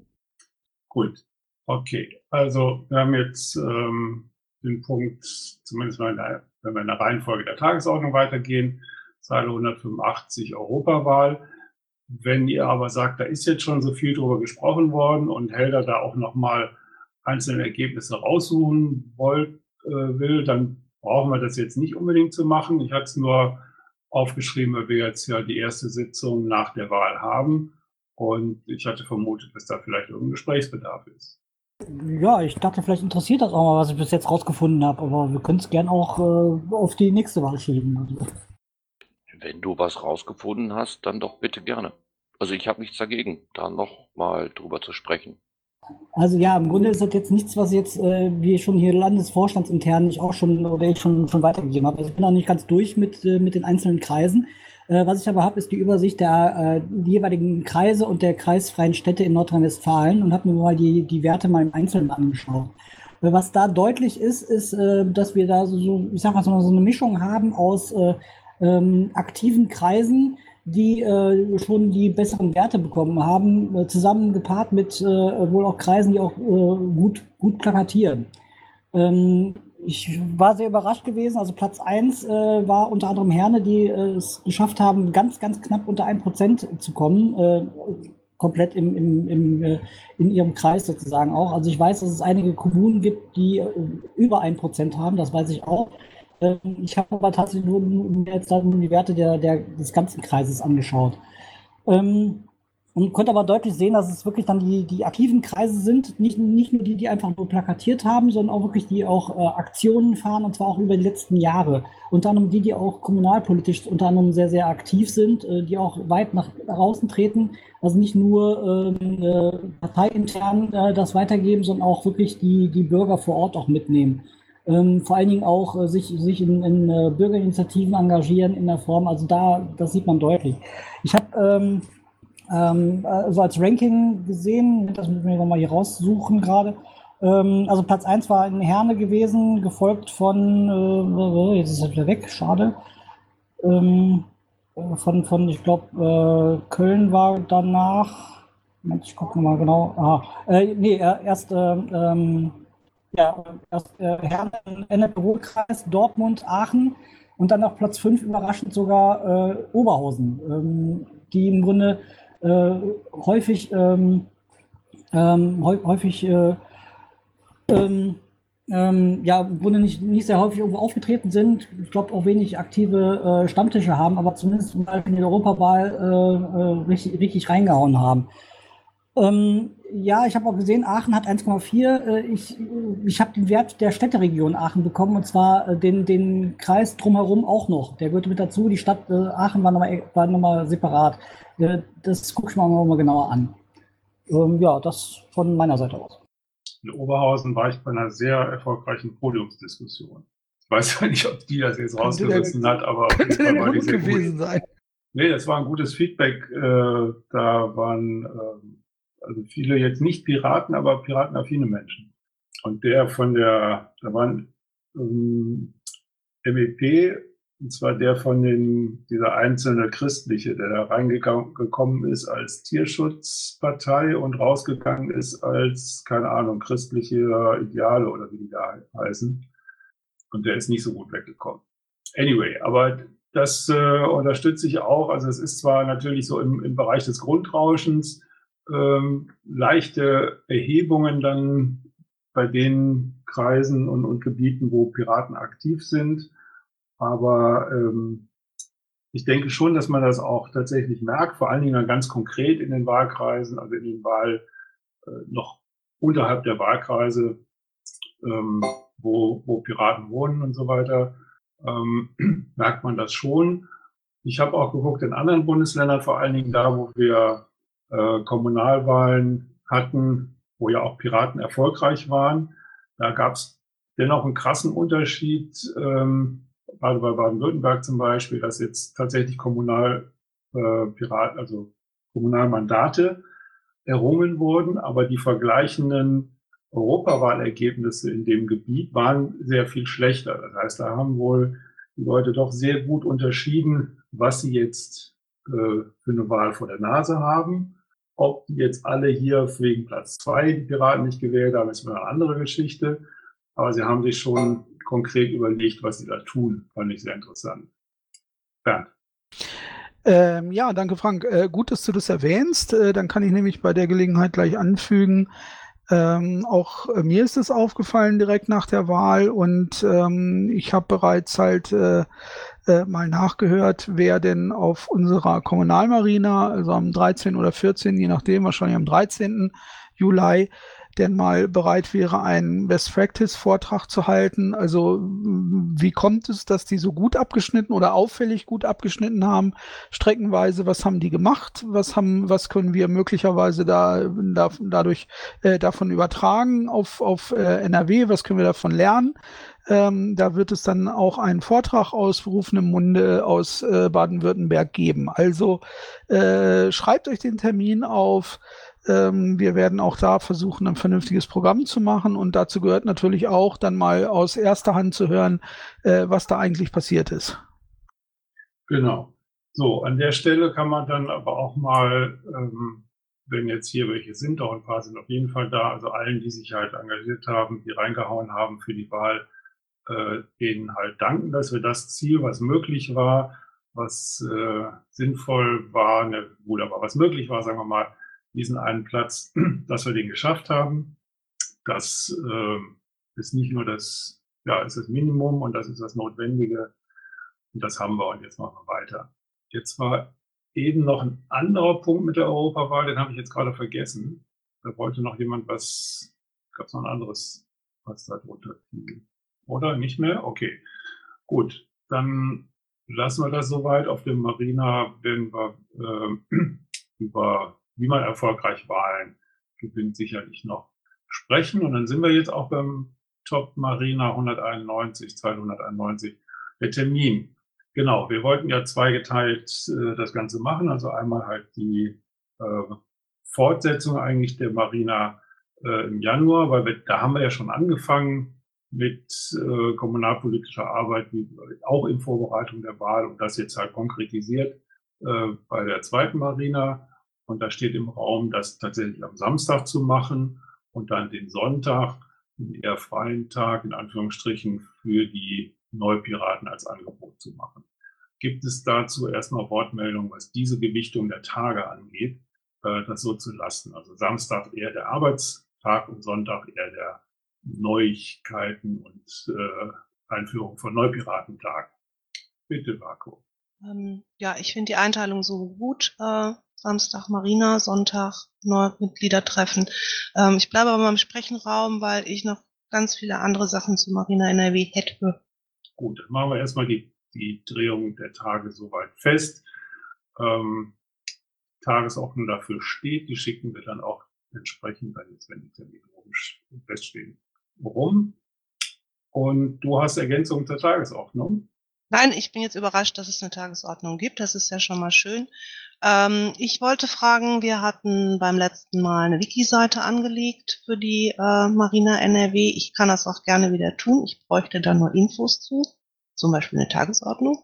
Gut, okay. Also wir haben jetzt ähm, den Punkt, zumindest mal in der, wenn wir in der Reihenfolge der Tagesordnung weitergehen, Zeile hundertfünfundachtzig Europawahl. Wenn ihr aber sagt, da ist jetzt schon so viel drüber gesprochen worden und Helder da auch nochmal einzelne Ergebnisse raussuchen wollt, äh, will, dann brauchen wir das jetzt nicht unbedingt zu machen. Ich hatte es nur aufgeschrieben, weil wir jetzt ja die erste Sitzung nach der Wahl haben. Und ich hatte vermutet, dass da vielleicht irgendein Gesprächsbedarf ist. Ja, ich dachte, vielleicht interessiert das auch mal, was ich bis jetzt rausgefunden habe, aber wir können es gern auch äh, auf die nächste Wahl schieben. Also. Wenn du was rausgefunden hast, dann doch bitte gerne. Also ich habe nichts dagegen, da noch mal drüber zu sprechen. Also ja, im Grunde ist das jetzt nichts, was jetzt äh, wir schon hier landesvorstandsintern nicht auch schon oder ich schon, schon weitergegeben habe. Also ich bin auch nicht ganz durch mit, äh, mit den einzelnen Kreisen. Äh, was ich aber habe, ist die Übersicht der äh, jeweiligen Kreise und der kreisfreien Städte in Nordrhein-Westfalen und habe mir mal die, die Werte mal im Einzelnen angeschaut. Äh, was da deutlich ist, ist, äh, dass wir da so, so, ich sag mal, so, so eine Mischung haben aus äh, ähm, aktiven Kreisen, die äh, schon die besseren Werte bekommen haben, äh, zusammen gepaart mit äh, wohl auch Kreisen, die auch äh, gut, gut plakatieren. Ähm, ich war sehr überrascht gewesen. Also Platz eins äh, war unter anderem Herne, die äh, es geschafft haben, ganz, ganz knapp unter ein Prozent zu kommen. Äh, komplett im, im, im, äh, in ihrem Kreis sozusagen auch. Also ich weiß, dass es einige Kommunen gibt, die äh, über ein Prozent haben, das weiß ich auch. Ich habe aber tatsächlich nur, nur jetzt dann die Werte der, der, des ganzen Kreises angeschaut. Ähm, und konnte aber deutlich sehen, dass es wirklich dann die, die aktiven Kreise sind, nicht, nicht nur die, die einfach nur plakatiert haben, sondern auch wirklich die auch äh, Aktionen fahren, und zwar auch über die letzten Jahre. Unter anderem die, die auch kommunalpolitisch unter anderem sehr, sehr aktiv sind, äh, die auch weit nach außen treten, also nicht nur ähm, äh, parteiintern äh, das weitergeben, sondern auch wirklich die, die Bürger vor Ort auch mitnehmen. Ähm, vor allen Dingen auch äh, sich, sich in, in äh, Bürgerinitiativen engagieren in der Form, also da, das sieht man deutlich. Ich habe ähm, ähm, also als Ranking gesehen, das müssen wir mal hier raussuchen gerade, ähm, also Platz eins war in Herne gewesen, gefolgt von, äh, jetzt ist er wieder weg, schade, ähm, von, von ich glaube, äh, Köln war danach, Moment, ich gucke mal genau, aha, äh, nee, erst, ähm, ja, erst äh, Herne, N R W-Kreis, Dortmund, Aachen und dann auf Platz fünf überraschend sogar äh, Oberhausen, ähm, die im Grunde äh, häufig, ähm, ähm, häufig äh, ähm, ähm, ja, im Grunde nicht, nicht sehr häufig irgendwo aufgetreten sind. Ich glaube auch wenig aktive äh, Stammtische haben, aber zumindest in der Europawahl äh, äh, richtig, richtig reingehauen haben. Ähm, ja, ich habe auch gesehen, Aachen hat eins Komma vier. Äh, ich ich habe den Wert der Städteregion Aachen bekommen, und zwar äh, den, den Kreis drumherum auch noch. Der gehört mit dazu. Die Stadt äh, Aachen war nochmal war noch mal separat. Äh, das gucke ich mir mal genauer an. Ähm, ja, das von meiner Seite aus. In Oberhausen war ich bei einer sehr erfolgreichen Podiumsdiskussion. Ich weiß ja nicht, ob die das jetzt rausgerissen hat, aber auf jeden Fall war die sehr gewesen gut. sein. Nee, das war ein gutes Feedback. Äh, da waren äh, also viele jetzt nicht Piraten, aber piratenaffine Menschen. Und der von der, da waren ähm, M E P, und zwar der von den, dieser einzelne Christliche, der da reingekommen ist als Tierschutzpartei und rausgegangen ist als, keine Ahnung, christliche Ideale oder wie die da heißen. Und der ist nicht so gut weggekommen. Anyway, aber das äh, unterstütze ich auch. Also es ist zwar natürlich so im, im Bereich des Grundrauschens, ähm, leichte Erhebungen dann bei den Kreisen und, und Gebieten, wo Piraten aktiv sind. Aber ähm, ich denke schon, dass man das auch tatsächlich merkt, vor allen Dingen dann ganz konkret in den Wahlkreisen, also in den Wahl äh, noch unterhalb der Wahlkreise, ähm, wo, wo Piraten wohnen und so weiter, ähm, merkt man das schon. Ich habe auch geguckt in anderen Bundesländern, vor allen Dingen da, wo wir äh, Kommunalwahlen hatten, wo ja auch Piraten erfolgreich waren. Da gab es dennoch einen krassen Unterschied, ähm, gerade bei Baden-Württemberg zum Beispiel, dass jetzt tatsächlich Kommunal äh, Piraten, also Kommunalmandate errungen wurden, aber die vergleichenden Europawahlergebnisse in dem Gebiet waren sehr viel schlechter. Das heißt, da haben wohl die Leute doch sehr gut unterschieden, was sie jetzt äh, für eine Wahl vor der Nase haben. Ob die jetzt alle hier wegen Platz zwei die Piraten nicht gewählt haben, ist eine andere Geschichte. Aber sie haben sich schon konkret überlegt, was sie da tun. Fand ich sehr interessant. Bernd. Ähm, ja, danke Frank. Äh, gut, dass du das erwähnst. Äh, dann kann ich nämlich bei der Gelegenheit gleich anfügen. Ähm, auch äh, mir ist es aufgefallen direkt nach der Wahl und ähm, ich habe bereits halt äh, äh, mal nachgehört, wer denn auf unserer Kommunalmarina, also am dreizehnten oder vierzehnten, je nachdem, wahrscheinlich am dreizehnten Juli, denn mal bereit wäre, einen Best-Practice-Vortrag zu halten. Also wie kommt es, dass die so gut abgeschnitten oder auffällig gut abgeschnitten haben, streckenweise? Was haben die gemacht? Was haben, was können wir möglicherweise da, da dadurch äh, davon übertragen auf, auf äh, N R W? Was können wir davon lernen? Ähm, da wird es dann auch einen Vortrag aus berufenem Munde aus äh, Baden-Württemberg geben. Also äh, schreibt euch den Termin auf. Ähm, wir werden auch da versuchen, ein vernünftiges Programm zu machen. Und dazu gehört natürlich auch, dann mal aus erster Hand zu hören, äh, was da eigentlich passiert ist. Genau. So, an der Stelle kann man dann aber auch mal, ähm, wenn jetzt hier welche sind, auch ein paar sind auf jeden Fall da, also allen, die sich halt engagiert haben, die reingehauen haben für die Wahl, äh, denen halt danken, dass wir das Ziel, was möglich war, was äh, sinnvoll war, ne, gut, aber was möglich war, sagen wir mal, diesen einen Platz, dass wir den geschafft haben. Das äh, ist nicht nur das, ja, ist das Minimum und das ist das Notwendige. Und das haben wir und jetzt machen wir weiter. Jetzt war eben noch ein anderer Punkt mit der Europawahl, den habe ich jetzt gerade vergessen. Da wollte noch jemand was, gab es noch ein anderes, was da drunter fiel. Oder nicht mehr? Okay, gut. Dann lassen wir das soweit. Auf dem Marina werden wir äh, über wie man erfolgreich Wahlen gewinnt, sicherlich noch sprechen. Und dann sind wir jetzt auch beim Top Marina hunderteinundneunzig, zweihunderteinundneunzig, der Termin. Genau, wir wollten ja zweigeteilt äh, das Ganze machen. Also einmal halt die äh, Fortsetzung eigentlich der Marina äh, im Januar, weil wir, da haben wir ja schon angefangen mit äh, kommunalpolitischer Arbeit, wie, auch in Vorbereitung der Wahl und das jetzt halt konkretisiert äh, bei der zweiten Marina. Und da steht im Raum, das tatsächlich am Samstag zu machen und dann den Sonntag, einen eher freien Tag, in Anführungsstrichen, für die Neupiraten als Angebot zu machen. Gibt es dazu erstmal Wortmeldungen, was diese Gewichtung der Tage angeht, äh, das so zu lassen? Also Samstag eher der Arbeitstag und Sonntag eher der Neuigkeiten und äh, Einführung von Neupiratentag. Bitte, Marco. Ähm, ja, ich finde die Einteilung so gut. Äh, Samstag Marina, Sonntag Neumitgliedertreffen. Ähm, ich bleibe aber mal im Sprechenraum, weil ich noch ganz viele andere Sachen zu Marina N R W hätte. Gut, dann machen wir erstmal die, die Drehung der Tage soweit fest. Ähm, Tagesordnung dafür steht, die schicken wir dann auch entsprechend, dann jetzt, wenn die Termine feststehen, rum. Und du hast Ergänzungen zur Tagesordnung? Nein, ich bin jetzt überrascht, dass es eine Tagesordnung gibt. Das ist ja schon mal schön. Ähm, ich wollte fragen, wir hatten beim letzten Mal eine Wiki-Seite angelegt für die äh, Marina N R W. Ich kann das auch gerne wieder tun. Ich bräuchte da nur Infos zu, zum Beispiel eine Tagesordnung.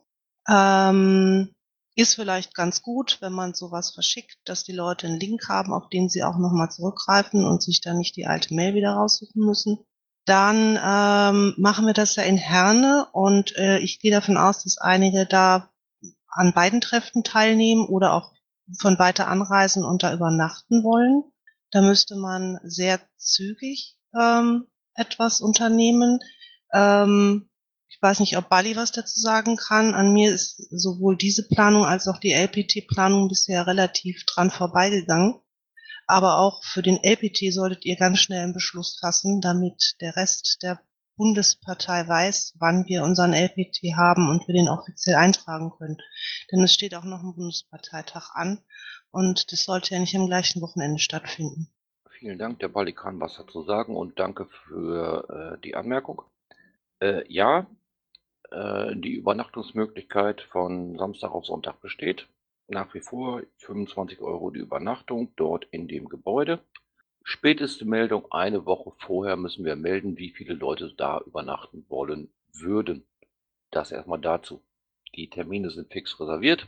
Ähm, ist vielleicht ganz gut, wenn man sowas verschickt, dass die Leute einen Link haben, auf den sie auch nochmal zurückgreifen und sich dann nicht die alte Mail wieder raussuchen müssen. Dann ähm, machen wir das ja in Herne und äh, ich gehe davon aus, dass einige da an beiden Treffen teilnehmen oder auch von weiter anreisen und da übernachten wollen. Da müsste man sehr zügig ähm, etwas unternehmen. Ähm, ich weiß nicht, ob Bali was dazu sagen kann. An mir ist sowohl diese Planung als auch die L P T-Planung bisher relativ dran vorbeigegangen. Aber auch für den L P T solltet ihr ganz schnell einen Beschluss fassen, damit der Rest der Bundespartei weiß, wann wir unseren L P T haben und wir den offiziell eintragen können. Denn es steht auch noch ein Bundesparteitag an und das sollte ja nicht am gleichen Wochenende stattfinden. Vielen Dank, der Bali kann was dazu sagen und danke für äh, die Anmerkung. Äh, ja, äh, die Übernachtungsmöglichkeit von Samstag auf Sonntag besteht. nach wie vor fünfundzwanzig Euro die Übernachtung dort in dem Gebäude. Späteste Meldung, eine Woche vorher müssen wir melden, wie viele Leute da übernachten wollen würden. Das erstmal dazu. Die Termine sind fix reserviert.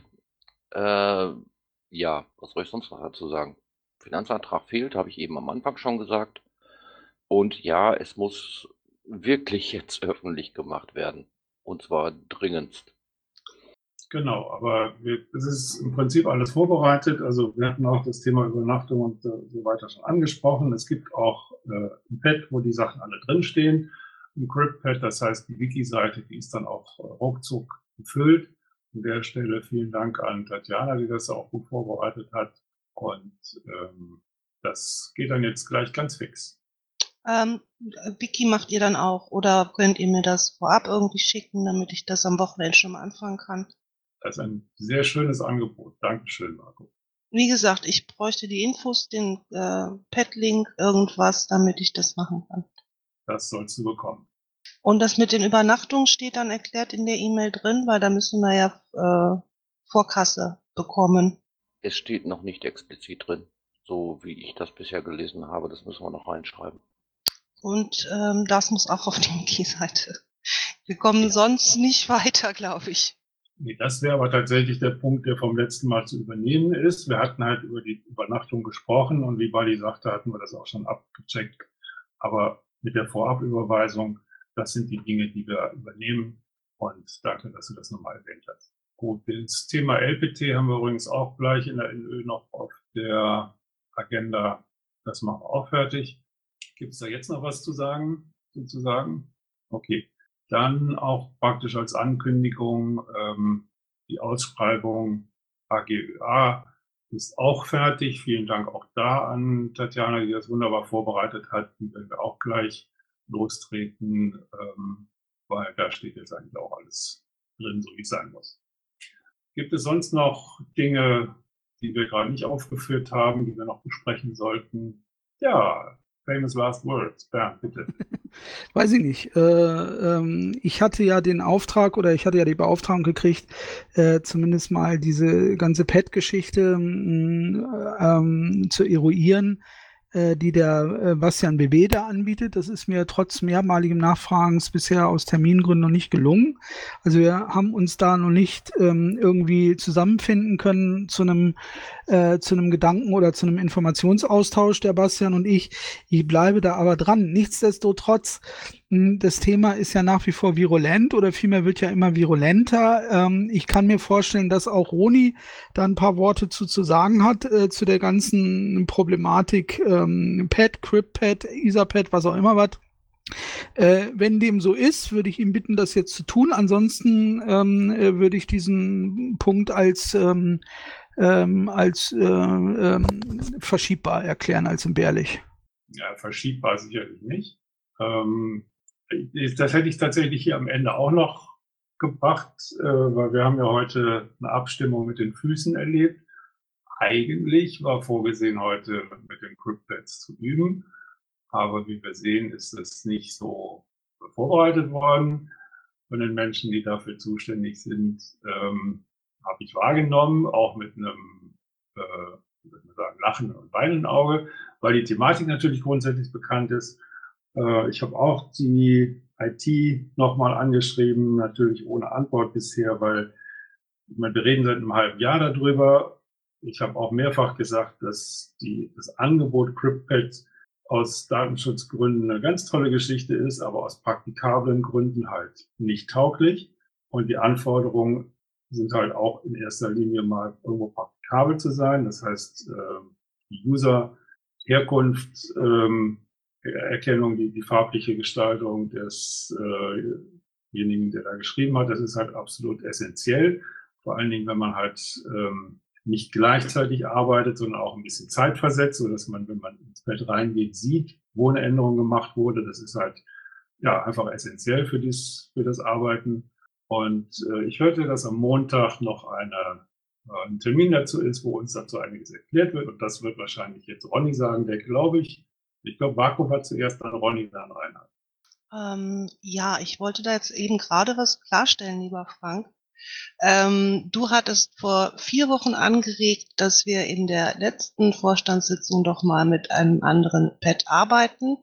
Äh, ja, was soll ich sonst noch dazu sagen? Finanzantrag fehlt, habe ich eben am Anfang schon gesagt. Und ja, es muss wirklich jetzt öffentlich gemacht werden. Und zwar dringendst. Genau, aber wir, es ist im Prinzip alles vorbereitet. Also wir hatten auch das Thema Übernachtung und äh, so weiter schon angesprochen. Es gibt auch äh, ein Pad, wo die Sachen alle drinstehen. Ein Crypt-Pad, das heißt die Wiki-Seite, die ist dann auch äh, ruckzuck gefüllt. An der Stelle vielen Dank an Tatjana, die das auch gut vorbereitet hat. Und ähm, das geht dann jetzt gleich ganz fix. Ähm, Wiki macht ihr dann auch oder könnt ihr mir das vorab irgendwie schicken, damit ich das am Wochenende schon mal anfangen kann? Das ist ein sehr schönes Angebot. Dankeschön, Marco. Wie gesagt, ich bräuchte die Infos, den äh, Pad-Link, irgendwas, damit ich das machen kann. Das sollst du bekommen. Und das mit den Übernachtungen steht dann erklärt in der E-Mail drin, weil da müssen wir ja äh, Vorkasse bekommen. Es steht noch nicht explizit drin, so wie ich das bisher gelesen habe. Das müssen wir noch reinschreiben. Und ähm, das muss auch auf die Wiki-Seite. Wir kommen ja sonst nicht weiter, glaube ich. Nee, das wäre aber tatsächlich der Punkt, der vom letzten Mal zu übernehmen ist. Wir hatten halt über die Übernachtung gesprochen und wie Bali sagte, hatten wir das auch schon abgecheckt. Aber mit der Vorabüberweisung, das sind die Dinge, die wir übernehmen. Und danke, dass du das nochmal erwähnt hast. Gut, das Thema L P T haben wir übrigens auch gleich in der N Ö noch auf der Agenda. Das machen wir auch fertig. Gibt es da jetzt noch was zu sagen, sozusagen? Okay. Dann auch praktisch als Ankündigung, ähm, die Ausschreibung A G Ö A ist auch fertig. Vielen Dank auch da an Tatjana, die das wunderbar vorbereitet hat. Die werden wir auch gleich lostreten, ähm, weil da steht jetzt eigentlich auch alles drin, so wie es sein muss. Gibt es sonst noch Dinge, die wir gerade nicht aufgeführt haben, die wir noch besprechen sollten? Ja, famous last words. Bernd, bitte. Weiß ich nicht. Äh, ähm, ich hatte ja den Auftrag oder ich hatte ja die Beauftragung gekriegt, äh, zumindest mal diese ganze Pad-Geschichte ähm, zu eruieren, äh, die der äh, Bastian B B da anbietet. Das ist mir trotz mehrmaligem Nachfragens bisher aus Termingründen noch nicht gelungen. Also wir haben uns da noch nicht ähm, irgendwie zusammenfinden können zu einem äh, zu einem Gedanken oder zu einem Informationsaustausch, der Bastian und ich. Ich bleibe da aber dran. Nichtsdestotrotz, mh, das Thema ist ja nach wie vor virulent oder vielmehr wird ja immer virulenter. Ähm, ich kann mir vorstellen, dass auch Roni da ein paar Worte zu, zu sagen hat, äh, zu der ganzen Problematik ähm, Pad, Crypt-Pad, Etherpad, was auch immer was. Äh, wenn dem so ist, würde ich ihn bitten, das jetzt zu tun. Ansonsten ähm, äh, würde ich diesen Punkt als ähm, ähm, als äh, ähm, verschiebbar erklären, als entbehrlich. Ja, verschiebbar sicherlich nicht. Ähm, das hätte ich tatsächlich hier am Ende auch noch gebracht, äh, weil wir haben ja heute eine Abstimmung mit den Füßen erlebt. Eigentlich war vorgesehen, heute mit den Crypt-Pads zu üben. Aber wie wir sehen, ist es nicht so vorbereitet worden von den Menschen, die dafür zuständig sind. Ähm, habe ich wahrgenommen, auch mit einem äh, wie soll man sagen, lachenden und weinenden Auge, weil die Thematik natürlich grundsätzlich bekannt ist. Äh, ich habe auch die I T nochmal angeschrieben, natürlich ohne Antwort bisher, weil ich meine, wir reden seit einem halben Jahr darüber. Ich habe auch mehrfach gesagt, dass die, das Angebot CryptPad aus Datenschutzgründen eine ganz tolle Geschichte ist, aber aus praktikablen Gründen halt nicht tauglich. Und die Anforderungen sind halt auch in erster Linie mal irgendwo praktikabel zu sein. Das heißt, die User-Herkunft, ähm, Erkennung, die, die farbliche Gestaltung desjenigen, der da geschrieben hat, das ist halt absolut essentiell. Vor allen Dingen, wenn man halt ähm, nicht gleichzeitig arbeitet, sondern auch ein bisschen zeitversetzt, so dass man, wenn man ins Bett reingeht, sieht, wo eine Änderung gemacht wurde. Das ist halt ja einfach essentiell für dies, für das Arbeiten. Und äh, ich hörte, dass am Montag noch eine, äh, ein Termin dazu ist, wo uns dazu einiges erklärt wird. Und das wird wahrscheinlich jetzt Ronny sagen, der glaube ich, ich glaube, Marco war zuerst, dann Ronny, dann Reinhard. Ähm, ja, ich wollte da jetzt eben gerade was klarstellen, lieber Frank. Ähm, du hattest vor vier Wochen angeregt, dass wir in der letzten Vorstandssitzung doch mal mit einem anderen Pad arbeiten.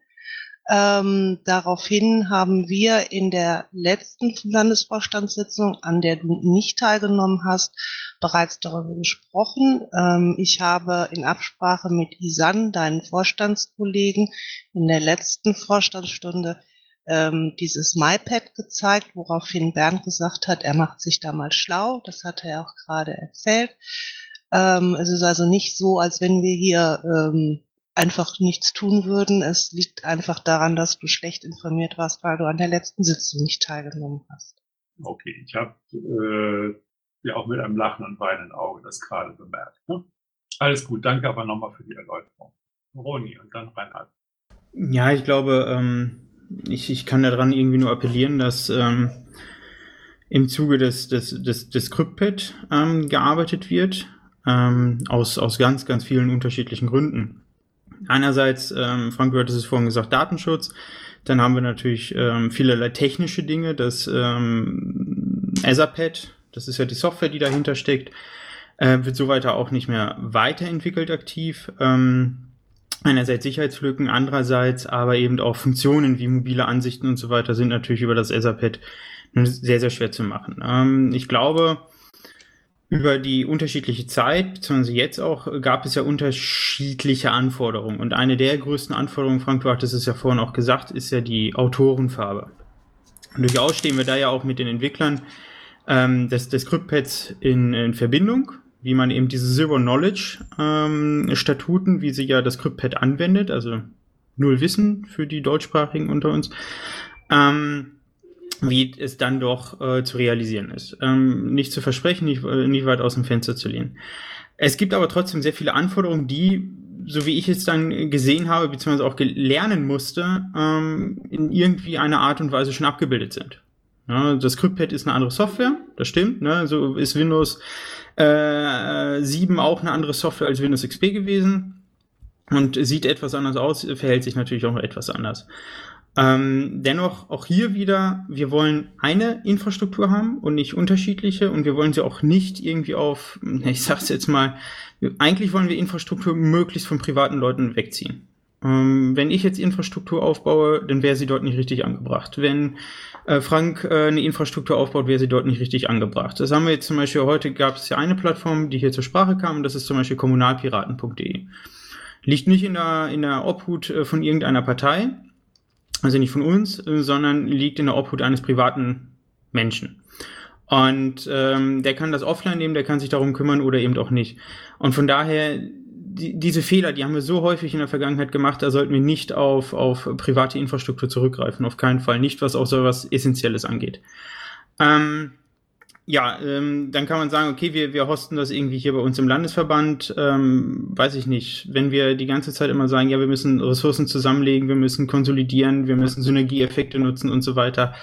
Ähm, daraufhin haben wir in der letzten Landesvorstandssitzung, an der du nicht teilgenommen hast, bereits darüber gesprochen. Ähm, ich habe in Absprache mit Isan, deinen Vorstandskollegen, in der letzten Vorstandsstunde ähm, dieses MyPad gezeigt, woraufhin Bernd gesagt hat, er macht sich da mal schlau. Das hat er auch gerade erzählt. Ähm, es ist also nicht so, als wenn wir hier ähm, einfach nichts tun würden. Es liegt einfach daran, dass du schlecht informiert warst, weil du an der letzten Sitzung nicht teilgenommen hast. Okay, ich habe äh, ja auch mit einem lachenden, weinenden Auge das gerade bemerkt. Ne? Alles gut, danke aber nochmal für die Erläuterung. Roni und dann Reinhard. Ja, ich glaube, ähm, ich, ich kann daran irgendwie nur appellieren, dass ähm, im Zuge des, des, des, des CryptPad ähm, gearbeitet wird, ähm, aus, aus ganz, ganz vielen unterschiedlichen Gründen. Einerseits, ähm, Frank, du hattest es vorhin gesagt, Datenschutz. Dann haben wir natürlich ähm, vielerlei technische Dinge. Das ähm, Etherpad, das ist ja die Software, die dahinter steckt, äh, wird so weiter auch nicht mehr weiterentwickelt aktiv. Ähm, einerseits Sicherheitslücken, andererseits aber eben auch Funktionen wie mobile Ansichten und so weiter sind natürlich über das Etherpad sehr, sehr schwer zu machen. Ähm, ich glaube, über die unterschiedliche Zeit, beziehungsweise jetzt auch, gab es ja unterschiedliche Anforderungen. Und eine der größten Anforderungen, Frank, du hattest es ja vorhin auch gesagt, ist ja die Autorenfarbe. Und durchaus stehen wir da ja auch mit den Entwicklern ähm, des, des CryptPads in, in Verbindung, wie man eben diese Zero Knowledge ähm, Statuten, wie sie ja das CryptPad anwendet, also null Wissen für die Deutschsprachigen unter uns, ähm, wie es dann doch äh, zu realisieren ist. Ähm, nicht zu versprechen, nicht, äh, nicht weit aus dem Fenster zu lehnen. Es gibt aber trotzdem sehr viele Anforderungen, die, so wie ich es dann gesehen habe, beziehungsweise auch lernen musste, ähm, in irgendwie einer Art und Weise schon abgebildet sind. Ja, das CryptPad ist eine andere Software, das stimmt. Ne? So ist Windows äh, sieben auch eine andere Software als Windows X P gewesen und sieht etwas anders aus, verhält sich natürlich auch etwas anders. Ähm, dennoch auch hier wieder, wir wollen eine Infrastruktur haben und nicht unterschiedliche und wir wollen sie auch nicht irgendwie auf, ich sag's jetzt mal, eigentlich wollen wir Infrastruktur möglichst von privaten Leuten wegziehen. Ähm, wenn ich jetzt Infrastruktur aufbaue, dann wäre sie dort nicht richtig angebracht. Wenn äh, Frank äh, eine Infrastruktur aufbaut, wäre sie dort nicht richtig angebracht. Das haben wir jetzt zum Beispiel, heute gab es ja eine Plattform, die hier zur Sprache kam und das ist zum Beispiel kommunalpiraten punkt de. Liegt nicht in der, in der Obhut äh, von irgendeiner Partei, also nicht von uns, sondern liegt in der Obhut eines privaten Menschen. Und ähm, der kann das offline nehmen, der kann sich darum kümmern oder eben auch nicht. Und von daher, die, diese Fehler, die haben wir so häufig in der Vergangenheit gemacht, da sollten wir nicht auf, auf private Infrastruktur zurückgreifen, auf keinen Fall. Nicht, was auch so was Essentielles angeht. Ähm, ja, ähm, dann kann man sagen, okay, wir, wir hosten das irgendwie hier bei uns im Landesverband, ähm, weiß ich nicht, wenn wir die ganze Zeit immer sagen, ja, wir müssen Ressourcen zusammenlegen, wir müssen konsolidieren, wir müssen Synergieeffekte nutzen und so weiter,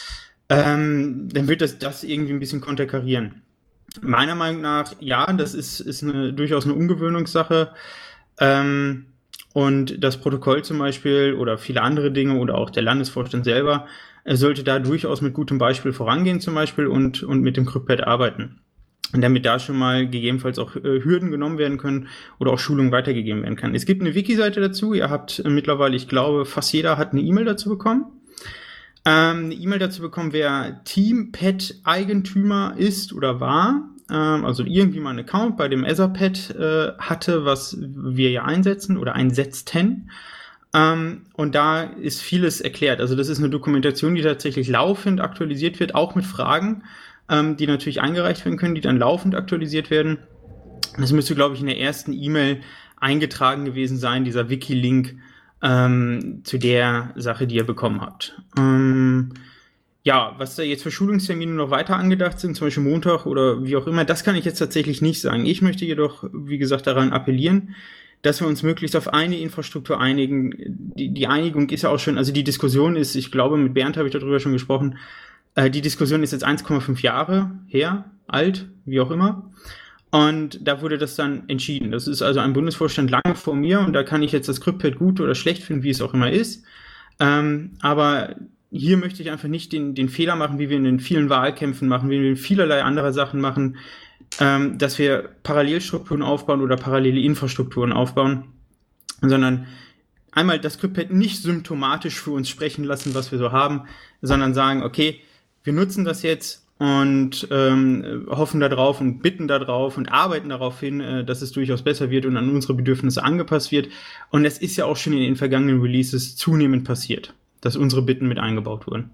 ähm, dann wird das, das irgendwie ein bisschen konterkarieren. Meiner Meinung nach, ja, das ist, ist eine, durchaus eine Umgewöhnungssache, ähm, und das Protokoll zum Beispiel oder viele andere Dinge oder auch der Landesvorstand selber er sollte da durchaus mit gutem Beispiel vorangehen zum Beispiel und, und mit dem CryptPad arbeiten. Und damit da schon mal gegebenenfalls auch äh, Hürden genommen werden können oder auch Schulungen weitergegeben werden kann. Es gibt eine Wiki-Seite dazu. Ihr habt äh, mittlerweile, ich glaube, fast jeder hat eine E-Mail dazu bekommen. Ähm, eine E-Mail dazu bekommen, wer Team-Pad-Eigentümer ist oder war. Ähm, also irgendwie mal einen Account bei dem Etherpad äh, hatte, was wir ja einsetzen oder einsetzten. Um, und da ist vieles erklärt. Also das ist eine Dokumentation, die tatsächlich laufend aktualisiert wird, auch mit Fragen, ähm, die natürlich eingereicht werden können, die dann laufend aktualisiert werden. Das müsste, glaube ich, in der ersten E-Mail eingetragen gewesen sein, dieser Wiki-Link ähm, zu der Sache, die ihr bekommen habt. Ähm, ja, was da jetzt für Schulungstermine noch weiter angedacht sind, zum Beispiel Montag oder wie auch immer, das kann ich jetzt tatsächlich nicht sagen. Ich möchte jedoch, wie gesagt, daran appellieren, dass wir uns möglichst auf eine Infrastruktur einigen. Die, die Einigung ist ja auch schon, also die Diskussion ist, ich glaube, mit Bernd habe ich darüber schon gesprochen, äh, die Diskussion ist jetzt eins Komma fünf Jahre her, alt, wie auch immer. Und da wurde das dann entschieden. Das ist also ein Bundesvorstand lange vor mir und da kann ich jetzt das CryptPad gut oder schlecht finden, wie es auch immer ist. Ähm, aber hier möchte ich einfach nicht den, den Fehler machen, wie wir in den vielen Wahlkämpfen machen, wie wir in vielerlei andere Sachen machen, ähm, dass wir Parallelstrukturen aufbauen oder parallele Infrastrukturen aufbauen, sondern einmal das CryptPad nicht symptomatisch für uns sprechen lassen, was wir so haben, sondern sagen, okay, wir nutzen das jetzt und ähm, hoffen darauf und bitten darauf und arbeiten darauf hin, äh, dass es durchaus besser wird und an unsere Bedürfnisse angepasst wird. Und es ist ja auch schon in den vergangenen Releases zunehmend passiert, dass unsere Bitten mit eingebaut wurden.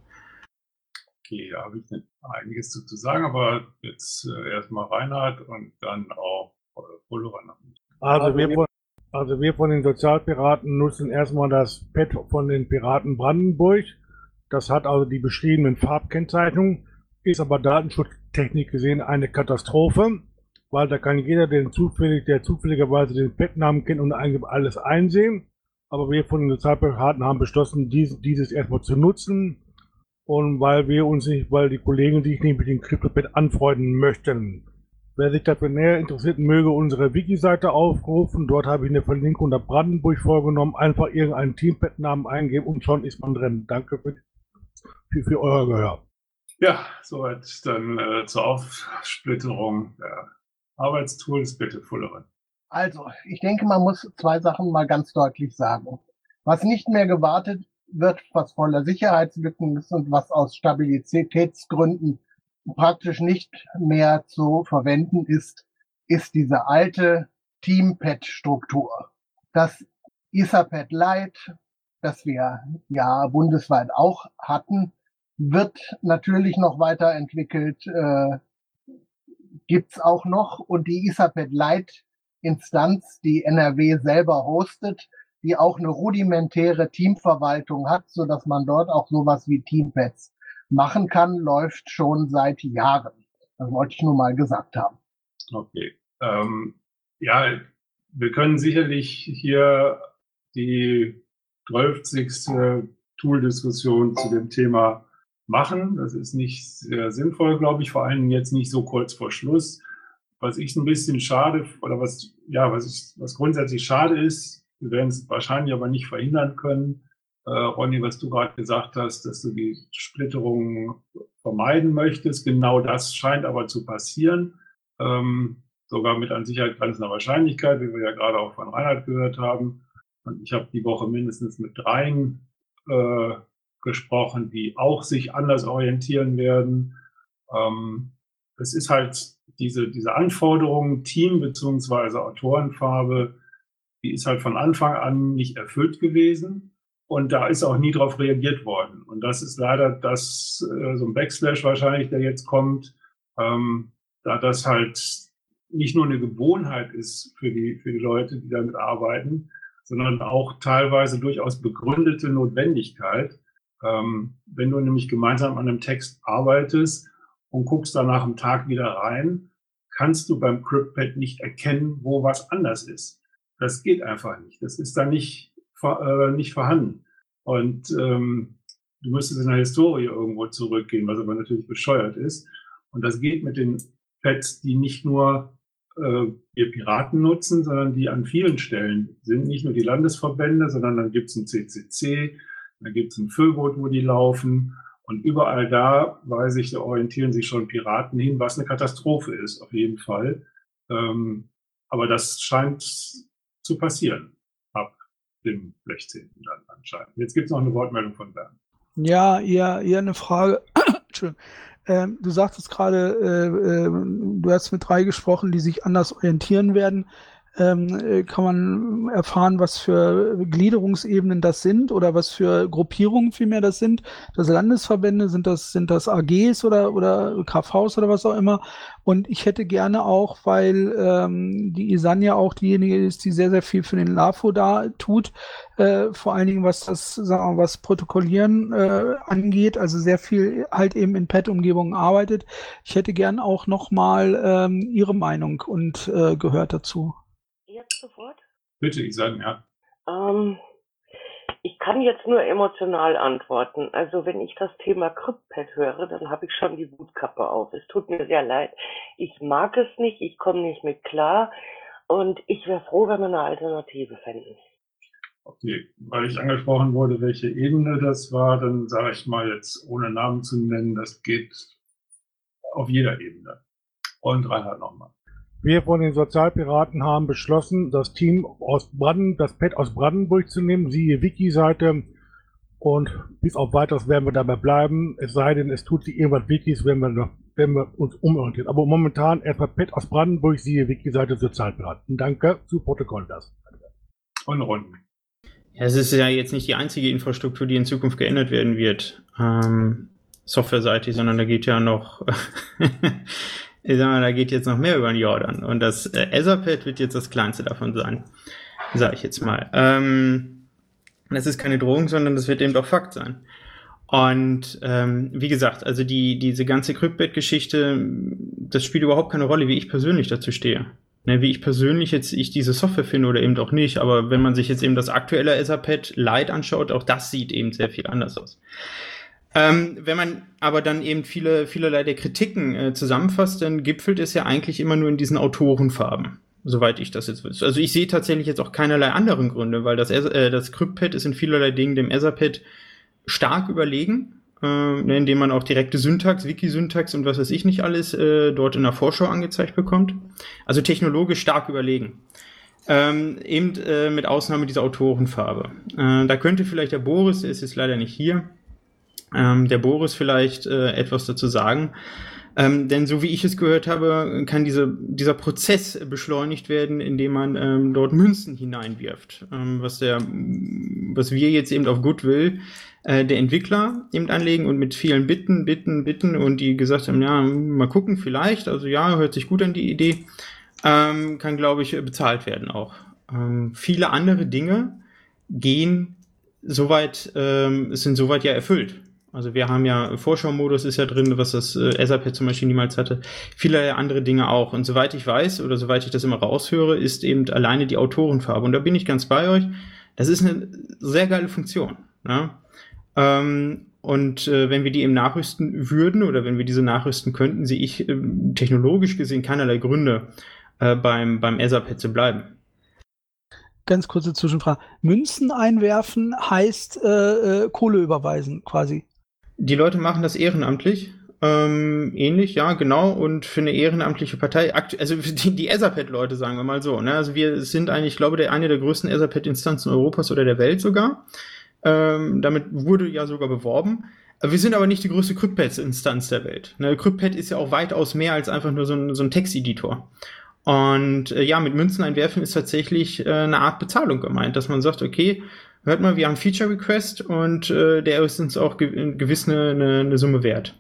Okay, da habe ich einiges zu sagen, aber jetzt äh, erstmal Reinhard und dann auch äh, Pullover. Also wir, von, also wir von den Sozialpiraten nutzen erstmal das Pad von den Piraten Brandenburg. Das hat also die beschriebenen Farbkennzeichnungen, ist aber datenschutztechnisch gesehen eine Katastrophe, weil da kann jeder, den zufällig, der zufälligerweise den Padnamen kennt und eigentlich alles einsehen. Aber wir von den Sozialpiraten haben beschlossen, dies, dieses erstmal zu nutzen. Und weil wir uns nicht, weil die Kollegen sich nicht mit dem CryptoPad anfreunden möchten. Wer sich dafür näher interessiert, möge unsere Wiki-Seite aufrufen. Dort habe ich eine Verlinkung nach Brandenburg vorgenommen. Einfach irgendeinen Teampad-Namen eingeben und schon ist man drin. Danke für, für, für euer Gehör. Ja, soweit dann äh, zur Aufsplitterung der Arbeitstools. Bitte, Fullerin. Also, ich denke, man muss zwei Sachen mal ganz deutlich sagen. Was nicht mehr gewartet wird, was voller Sicherheitslücken ist und was aus Stabilitätsgründen praktisch nicht mehr zu verwenden ist, ist diese alte Teampad-Struktur. Das Etherpad Lite, das wir ja bundesweit auch hatten, wird natürlich noch weiterentwickelt, äh, gibt's auch noch. Und die Etherpad Lite Instanz, die N R W selber hostet, die auch eine rudimentäre Teamverwaltung hat, so dass man dort auch sowas wie Teampads machen kann, läuft schon seit Jahren. Das wollte ich nur mal gesagt haben. Okay. Ähm, ja, wir können sicherlich hier die zwölfzigste Tool-Diskussion zu dem Thema machen. Das ist nicht sehr sinnvoll, glaube ich, vor allem jetzt nicht so kurz vor Schluss. Was ich ein bisschen schade, oder was, ja, was ich, was grundsätzlich schade ist, wir werden es wahrscheinlich aber nicht verhindern können. Äh, Ronny, was du gerade gesagt hast, dass du die Splitterung vermeiden möchtest. Genau das scheint aber zu passieren. Ähm, sogar mit an Sicherheit grenzender Wahrscheinlichkeit, wie wir ja gerade auch von Reinhard gehört haben. Und ich habe die Woche mindestens mit dreien äh, gesprochen, die auch sich anders orientieren werden. Ähm, es ist halt diese, diese Anforderung, Team- bzw. Autorenfarbe, die ist halt von Anfang an nicht erfüllt gewesen. Und da ist auch nie darauf reagiert worden. Und das ist leider das, äh, so ein Backslash wahrscheinlich, der jetzt kommt, ähm, da das halt nicht nur eine Gewohnheit ist für die, für die Leute, die damit arbeiten, sondern auch teilweise durchaus begründete Notwendigkeit. Ähm, wenn du nämlich gemeinsam an einem Text arbeitest und guckst danach am Tag wieder rein, kannst du beim CryptPad nicht erkennen, wo was anders ist. Das geht einfach nicht. Das ist da nicht, äh, nicht vorhanden. Und ähm, du müsstest in der Historie irgendwo zurückgehen, was aber natürlich bescheuert ist. Und das geht mit den Pads, die nicht nur äh, wir Piraten nutzen, sondern die an vielen Stellen sind. Nicht nur die Landesverbände, sondern dann gibt es ein C C C, dann gibt es ein Föbot, wo die laufen. Und überall da, weiß ich, da orientieren sich schon Piraten hin, was eine Katastrophe ist, auf jeden Fall. Ähm, aber das scheint zu passieren, ab dem sechzehnten dann anscheinend. Jetzt gibt es noch eine Wortmeldung von Bernd. Ja, eher, eher eine Frage. Entschuldigung. Ähm, du sagtest gerade, äh, äh, du hast mit drei gesprochen, die sich anders orientieren werden. Ähm, äh, kann man erfahren, was für Gliederungsebenen das sind oder was für Gruppierungen vielmehr das sind? Das Landesverbände, sind das, sind das A Gs oder, oder K Vs oder was auch immer? Und ich hätte gerne auch, weil ähm, die Isan ja auch diejenige ist, die sehr, sehr viel für den LAFO da tut, äh, vor allen Dingen was das, sagen wir mal, was Protokollieren äh, angeht, also sehr viel halt eben in Pad-Umgebungen arbeitet. Ich hätte gern auch nochmal ähm, Ihre Meinung und äh, gehört dazu. Jetzt sofort? Bitte, ich sage ja. Ähm, ich kann jetzt nur emotional antworten. Also wenn ich das Thema CryptPad höre, dann habe ich schon die Wutkappe auf. Es tut mir sehr leid. Ich mag es nicht, ich komme nicht mit klar und ich wäre froh, wenn wir eine Alternative fänden. Okay, weil ich angesprochen wurde, welche Ebene das war, dann sage ich mal jetzt, ohne Namen zu nennen, das geht auf jeder Ebene. Und Reinhard nochmal. Wir von den Sozialpiraten haben beschlossen, das Team aus Brandenburg, das Pad aus Brandenburg zu nehmen, siehe Wiki-Seite. Und bis auf weiteres werden wir dabei bleiben. Es sei denn, es tut sich irgendwas Wikis, wenn wir, noch, wenn wir uns umorientieren. Aber momentan erstmal Pad aus Brandenburg, siehe Wiki-Seite Sozialpiraten. Danke, zu Protokoll das. Und Runden. Ja, es ist ja jetzt nicht die einzige Infrastruktur, die in Zukunft geändert werden wird, ähm, softwareseitig, sondern da geht ja noch, ich sag mal, da geht jetzt noch mehr über den Jordan. Und das äh, Etherpad wird jetzt das kleinste davon sein, sage ich jetzt mal. Ähm, das ist keine Drohung, sondern das wird eben doch Fakt sein. Und ähm, wie gesagt, also die diese ganze Cryptbit-Geschichte, das spielt überhaupt keine Rolle, wie ich persönlich dazu stehe. Ne, wie ich persönlich jetzt ich diese Software finde oder eben auch nicht, aber wenn man sich jetzt eben das aktuelle Etherpad Lite anschaut, auch das sieht eben sehr viel anders aus. Ähm, wenn man aber dann eben viele vielerlei der Kritiken äh, zusammenfasst, dann gipfelt es ja eigentlich immer nur in diesen Autorenfarben, soweit ich das jetzt weiß. Also ich sehe tatsächlich jetzt auch keinerlei anderen Gründe, weil das äh, das CryptPad ist in vielerlei Dingen dem Etherpad stark überlegen, äh, indem man auch direkte Syntax, Wiki-Syntax und was weiß ich nicht alles äh, dort in der Vorschau angezeigt bekommt. Also technologisch stark überlegen. Ähm, eben äh, mit Ausnahme dieser Autorenfarbe. Äh, da könnte vielleicht der Boris, der ist jetzt leider nicht hier, ähm, der Boris vielleicht äh, etwas dazu sagen. Ähm, denn so wie ich es gehört habe, kann diese, dieser Prozess beschleunigt werden, indem man ähm, dort Münzen hineinwirft. Ähm, was, der, was wir jetzt eben auf Goodwill äh, der Entwickler eben anlegen und mit vielen Bitten, Bitten, Bitten und die gesagt haben, ja, mal gucken vielleicht, also ja, hört sich gut an die Idee, ähm, kann, glaube ich, bezahlt werden auch. Ähm, viele andere Dinge gehen soweit, ähm, sind soweit ja erfüllt. Also wir haben ja, Vorschau-Modus ist ja drin, was das äh, Etherpad zum Beispiel niemals hatte. Viele andere Dinge auch. Und soweit ich weiß, oder soweit ich das immer raushöre, ist eben alleine die Autorenfarbe. Und da bin ich ganz bei euch. Das ist eine sehr geile Funktion. Ne? Ähm, und äh, wenn wir die eben nachrüsten würden, oder wenn wir diese nachrüsten könnten, sehe ich äh, technologisch gesehen keinerlei Gründe, äh, beim, beim Etherpad zu bleiben. Ganz kurze Zwischenfrage. Münzen einwerfen heißt äh, äh, Kohle überweisen quasi. Die Leute machen das ehrenamtlich, ähm, ähnlich, ja, genau, und für eine ehrenamtliche Partei, also die, die Etherpad-Leute, sagen wir mal so, ne, also wir sind eigentlich, ich glaube, der, eine der größten Etherpad-Instanzen Europas oder der Welt sogar, ähm, damit wurde ja sogar beworben, wir sind aber nicht die größte CryptPad-Instanz der Welt, ne, CryptPad ist ja auch weitaus mehr als einfach nur so ein, so ein Texteditor. Und äh, ja, mit Münzen einwerfen ist tatsächlich äh, eine Art Bezahlung gemeint, dass man sagt, okay, hört mal, wir haben Feature Request und äh, der ist uns auch ge gewiss eine, eine, eine Summe wert.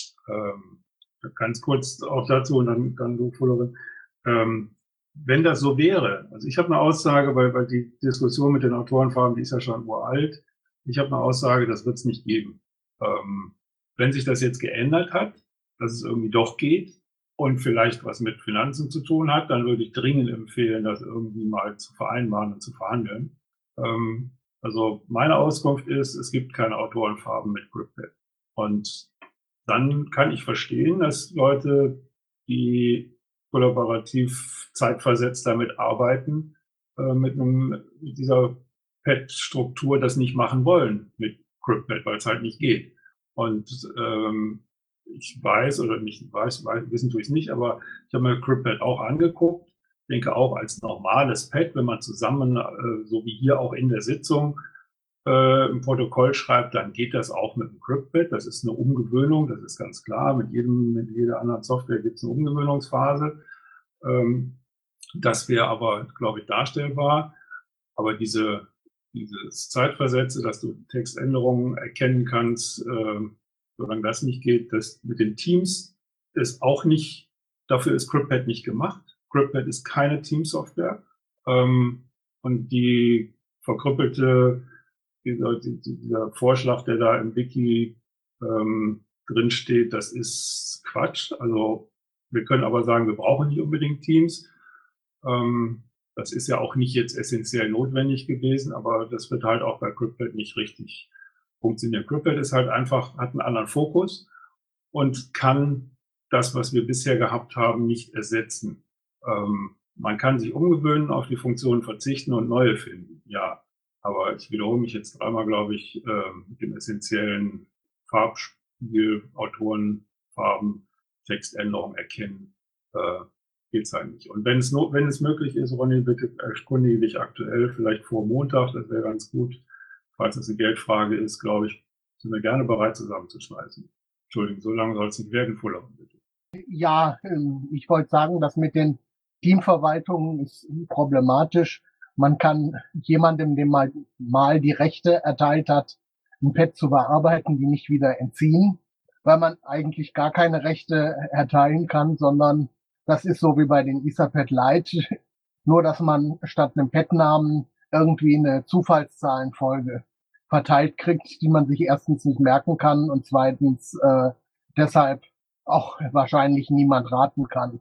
Ähm, ganz kurz auch dazu und dann, dann du, Fullerin. Ähm, wenn das so wäre, also ich habe eine Aussage, weil, weil die Diskussion mit den Autorenfarben, die ist ja schon uralt. Ich habe eine Aussage, das wird es nicht geben. Ähm, wenn sich das jetzt geändert hat, dass es irgendwie doch geht, und vielleicht was mit Finanzen zu tun hat, dann würde ich dringend empfehlen, das irgendwie mal zu vereinbaren und zu verhandeln. Ähm, also meine Auskunft ist, es gibt keine Autorenfarben mit CryptPad. Und dann kann ich verstehen, dass Leute, die kollaborativ zeitversetzt damit arbeiten, äh, mit, einem, mit dieser Pad-Struktur das nicht machen wollen mit CryptPad, weil es halt nicht geht. Und ähm, ich weiß, oder nicht weiß, weiß wissen tue ich es nicht, aber ich habe mir CryptPad auch angeguckt. Ich denke auch als normales Pad, wenn man zusammen, äh, so wie hier auch in der Sitzung, äh, im Protokoll schreibt, dann geht das auch mit dem CryptPad. Das ist eine Umgewöhnung, das ist ganz klar. Mit jedem, mit jeder anderen Software gibt es eine Umgewöhnungsphase. Ähm, das wäre aber, glaube ich, darstellbar. Aber diese, dieses Zeitversetze, dass du Textänderungen erkennen kannst, äh, solange das nicht geht, das mit den Teams ist auch nicht, dafür ist CryptPad nicht gemacht. CryptPad ist keine Teamsoftware. Ähm, und die verkrüppelte, dieser, dieser Vorschlag, der da im Wiki ähm, drin steht, das ist Quatsch. Also wir können aber sagen, wir brauchen nicht unbedingt Teams. Ähm, das ist ja auch nicht jetzt essentiell notwendig gewesen, aber das wird halt auch bei CryptPad nicht richtig funktionieren. CryptPad ist halt einfach, hat einen anderen Fokus und kann das, was wir bisher gehabt haben, nicht ersetzen. Ähm, man kann sich umgewöhnen, auf die Funktionen verzichten und neue finden. Ja, Aber ich wiederhole mich jetzt dreimal, glaube ich, äh, mit dem essentiellen Farbspiel, Autoren, Farben, Textänderung erkennen, äh, geht es halt nicht. Und wenn es, not, wenn es möglich ist, Ronny, bitte erkundige dich aktuell, vielleicht vor Montag, das wäre ganz gut. Falls es eine Geldfrage ist, glaube ich, sind wir gerne bereit, zusammenzuschmeißen. Entschuldigung, so lange soll es nicht werden, Fuller, bitte. Ja, ähm, ich wollte sagen, das mit den Teamverwaltungen ist problematisch. Man kann jemandem, dem mal, mal die Rechte erteilt hat, ein Pad zu bearbeiten, die nicht wieder entziehen, weil man eigentlich gar keine Rechte erteilen kann, sondern das ist so wie bei den Etherpad Lite, nur dass man statt einem Pad-Namen irgendwie eine Zufallszahlenfolge verteilt kriegt, die man sich erstens nicht merken kann und zweitens äh, deshalb auch wahrscheinlich niemand raten kann.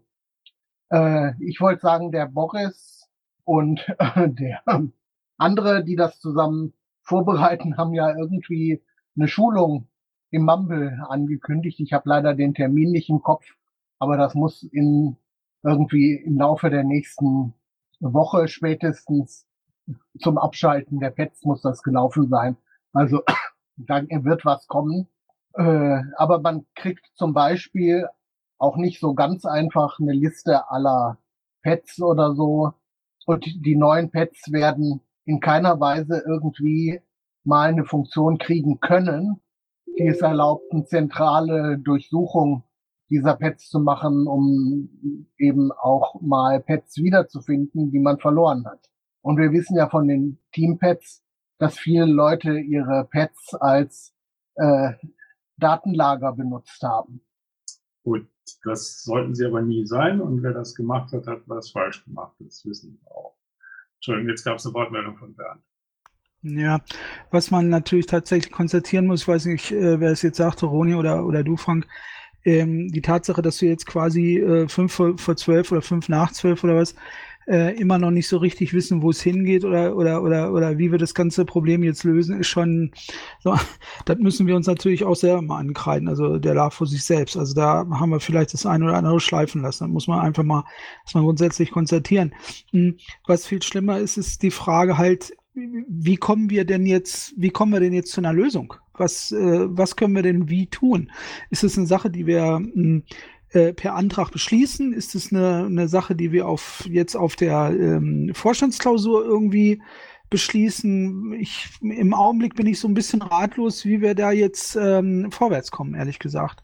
Äh, ich wollte sagen, der Boris und äh, der andere, die das zusammen vorbereiten, haben ja irgendwie eine Schulung im Mumble angekündigt. Ich habe leider den Termin nicht im Kopf, aber das muss in irgendwie im Laufe der nächsten Woche spätestens zum Abschalten der Pads muss das gelaufen sein. Also da wird was kommen. Äh, aber man kriegt zum Beispiel auch nicht so ganz einfach eine Liste aller Pads oder so. Und die neuen Pads werden in keiner Weise irgendwie mal eine Funktion kriegen können, die es erlaubt, eine zentrale Durchsuchung dieser Pads zu machen, um eben auch mal Pads wiederzufinden, die man verloren hat. Und wir wissen ja von den Teampads, dass viele Leute ihre Pads als äh, Datenlager benutzt haben. Gut, das sollten sie aber nie sein. Und wer das gemacht hat, hat was falsch gemacht. Das wissen wir auch. Entschuldigung, jetzt gab es eine Wortmeldung von Bernd. Ja, was man natürlich tatsächlich konstatieren muss, ich weiß nicht, äh, wer es jetzt sagte, Roni oder, oder du, Frank, ähm, die Tatsache, dass wir jetzt quasi äh, fünf vor, vor zwölf oder fünf nach zwölf oder was äh, immer noch nicht so richtig wissen, wo es hingeht oder oder oder oder wie wir das ganze Problem jetzt lösen, ist schon so, das müssen wir uns natürlich auch selber mal ankreiden, also der Love für sich selbst. Also da haben wir vielleicht das eine oder andere schleifen lassen. Das muss man einfach mal, muss man grundsätzlich konstatieren. Was viel schlimmer ist, ist die Frage halt, wie kommen wir denn jetzt, wie kommen wir denn jetzt zu einer Lösung? Was, äh, was können wir denn wie tun? Ist es eine Sache, die wir mh, äh, per Antrag beschließen? Ist es eine, eine Sache, die wir auf, jetzt auf der ähm, Vorstandsklausur irgendwie beschließen? Ich, im Augenblick bin ich so ein bisschen ratlos, wie wir da jetzt ähm, vorwärts kommen, ehrlich gesagt.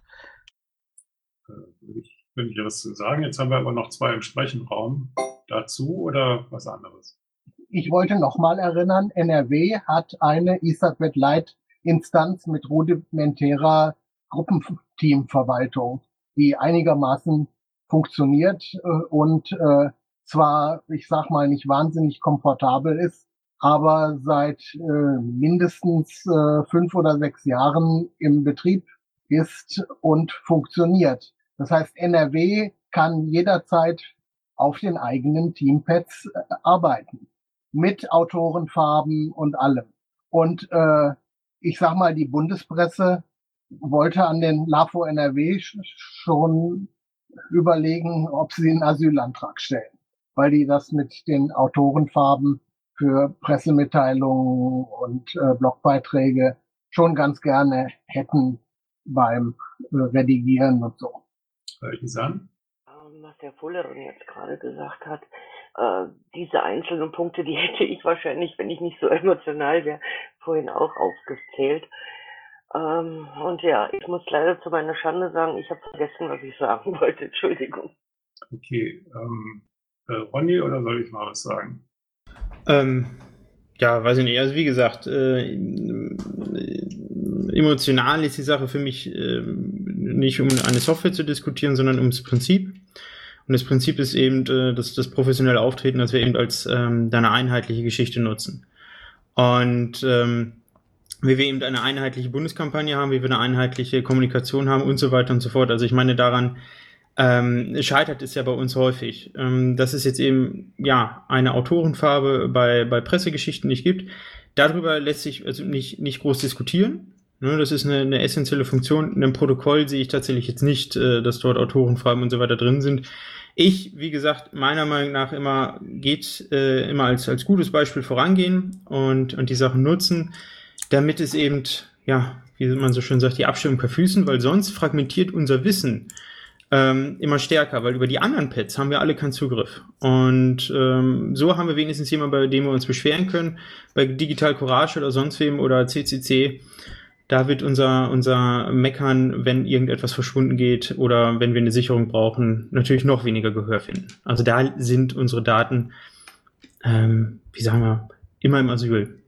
Ich will nicht was zu sagen. Jetzt haben wir aber noch zwei im Sprechenraum dazu oder was anderes? Ich wollte noch mal erinnern, N R W hat eine Etherpad Lite Instanz mit rudimentärer Gruppenteamverwaltung, die einigermaßen funktioniert äh, und äh, zwar, ich sag mal, nicht wahnsinnig komfortabel ist, aber seit äh, mindestens äh, fünf oder sechs Jahren im Betrieb ist und funktioniert. Das heißt, N R W kann jederzeit auf den eigenen Teampads äh, arbeiten. Mit Autorenfarben und allem. Und äh, ich sag mal, die Bundespresse wollte an den LAFO N R W sch schon überlegen, ob sie einen Asylantrag stellen, weil die das mit den Autorenfarben für Pressemitteilungen und äh, Blogbeiträge schon ganz gerne hätten beim äh, Redigieren und so. Isan? Was der Fullerin jetzt gerade gesagt hat, äh, diese einzelnen Punkte, die hätte ich wahrscheinlich, wenn ich nicht so emotional wäre, vorhin auch aufgezählt. Ähm, und ja, ich muss leider zu meiner Schande sagen, ich habe vergessen, was ich sagen wollte. Entschuldigung. Okay, ähm, äh, Ronny, oder soll ich mal was sagen? Ähm, ja, weiß ich nicht. Also wie gesagt, äh, emotional ist die Sache für mich äh, nicht um eine Software zu diskutieren, sondern ums Prinzip. Und das Prinzip ist eben äh, das, das professionelle Auftreten, das wir eben als ähm, eine einheitliche Geschichte nutzen. Und ähm, wie wir eben eine einheitliche Bundeskampagne haben, wie wir eine einheitliche Kommunikation haben und so weiter und so fort. Also ich meine, daran ähm, scheitert es ja bei uns häufig. Ähm, dass es jetzt eben ja eine Autorenfarbe bei, bei Pressegeschichten nicht gibt. Darüber lässt sich also nicht, nicht groß diskutieren. Ne, das ist eine, eine essentielle Funktion. In einem Protokoll sehe ich tatsächlich jetzt nicht, äh, dass dort Autorenfarben und so weiter drin sind. Ich, wie gesagt, meiner Meinung nach immer geht äh, immer als, als gutes Beispiel vorangehen und, und die Sachen nutzen, damit es eben, ja, wie man so schön sagt, die Abstimmung per Füßen, weil sonst fragmentiert unser Wissen ähm, immer stärker, weil über die anderen Pads haben wir alle keinen Zugriff. Und ähm, so haben wir wenigstens jemanden, bei dem wir uns beschweren können. Bei Digital Courage oder sonst wem oder C C C, da wird unser, unser Meckern, wenn irgendetwas verschwunden geht oder wenn wir eine Sicherung brauchen, natürlich noch weniger Gehör finden. Also da sind unsere Daten, ähm, wie sagen wir, immer im Asyl.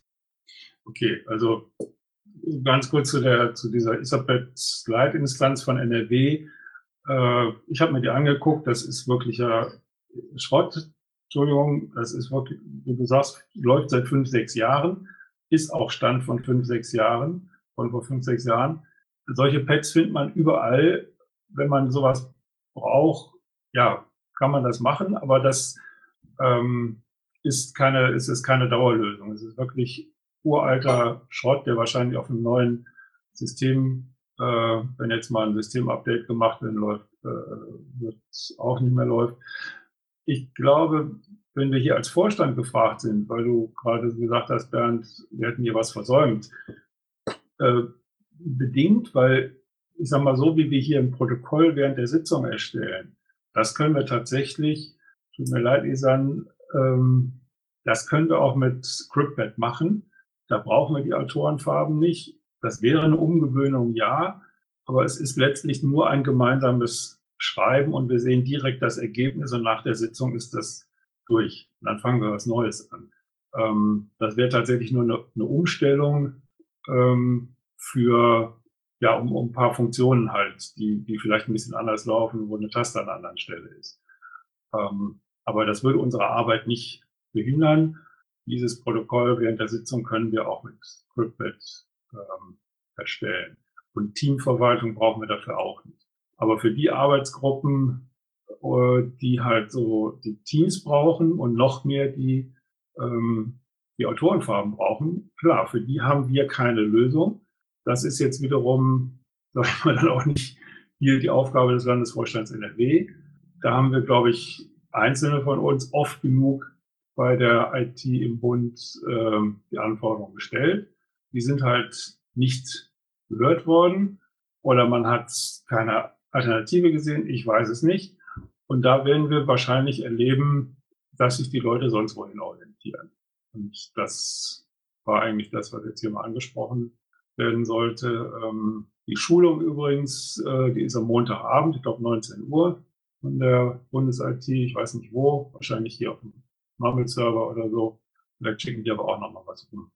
Okay, also ganz kurz zu, der, zu dieser Etherpad-Leitinstanz von N R W. Äh, ich habe mir die angeguckt, das ist wirklicher Schrott. Entschuldigung, das ist wirklich, wie du sagst, läuft seit fünf, sechs Jahren, ist auch Stand von fünf, sechs Jahren. Von vor fünf, sechs Jahren. Solche Pads findet man überall. Wenn man sowas braucht, ja, kann man das machen, aber das ähm, ist keine, ist, ist keine Dauerlösung. Es ist wirklich uralter Schrott, der wahrscheinlich auf einem neuen System, äh, wenn jetzt mal ein Systemupdate gemacht wird, läuft, äh, wird auch nicht mehr läuft. Ich glaube, wenn wir hier als Vorstand gefragt sind, weil du gerade gesagt hast, Bernd, wir hätten hier was versäumt, Äh, bedingt, weil ich sag mal so, wie wir hier ein Protokoll während der Sitzung erstellen, das können wir tatsächlich, tut mir leid, Isan, ähm, das können wir auch mit ScriptPad machen. Da brauchen wir die Autorenfarben nicht. Das wäre eine Umgewöhnung, ja, aber es ist letztlich nur ein gemeinsames Schreiben und wir sehen direkt das Ergebnis und nach der Sitzung ist das durch. Und dann fangen wir was Neues an. Ähm, das wäre tatsächlich nur eine, eine Umstellung ähm, für, ja, um, um ein paar Funktionen halt, die, die vielleicht ein bisschen anders laufen, wo eine Taste an einer anderen Stelle ist. Ähm, aber das würde unsere Arbeit nicht behindern. Dieses Protokoll während der Sitzung können wir auch mit ScriptPad ähm, erstellen. Und Teamverwaltung brauchen wir dafür auch nicht. Aber für die Arbeitsgruppen, äh, die halt so die Teams brauchen und noch mehr die ähm, die Autorenfarben brauchen, klar, für die haben wir keine Lösung. Das ist jetzt wiederum, sag ich mal, dann auch nicht hier die Aufgabe des Landesvorstands N R W. Da haben wir, glaube ich, einzelne von uns oft genug bei der I T im Bund ähm, die Anforderungen gestellt. Die sind halt nicht gehört worden oder man hat keine Alternative gesehen, ich weiß es nicht. Und da werden wir wahrscheinlich erleben, dass sich die Leute sonst wohin orientieren. Und das war eigentlich das, was jetzt hier mal angesprochen werden sollte. Ähm, die Schulung übrigens, äh, die ist am Montagabend, ich glaube neunzehn Uhr von der Bundes-I T, ich weiß nicht wo, wahrscheinlich hier auf dem Mumble-Server oder so. Vielleicht schicken die aber auch nochmal was rum.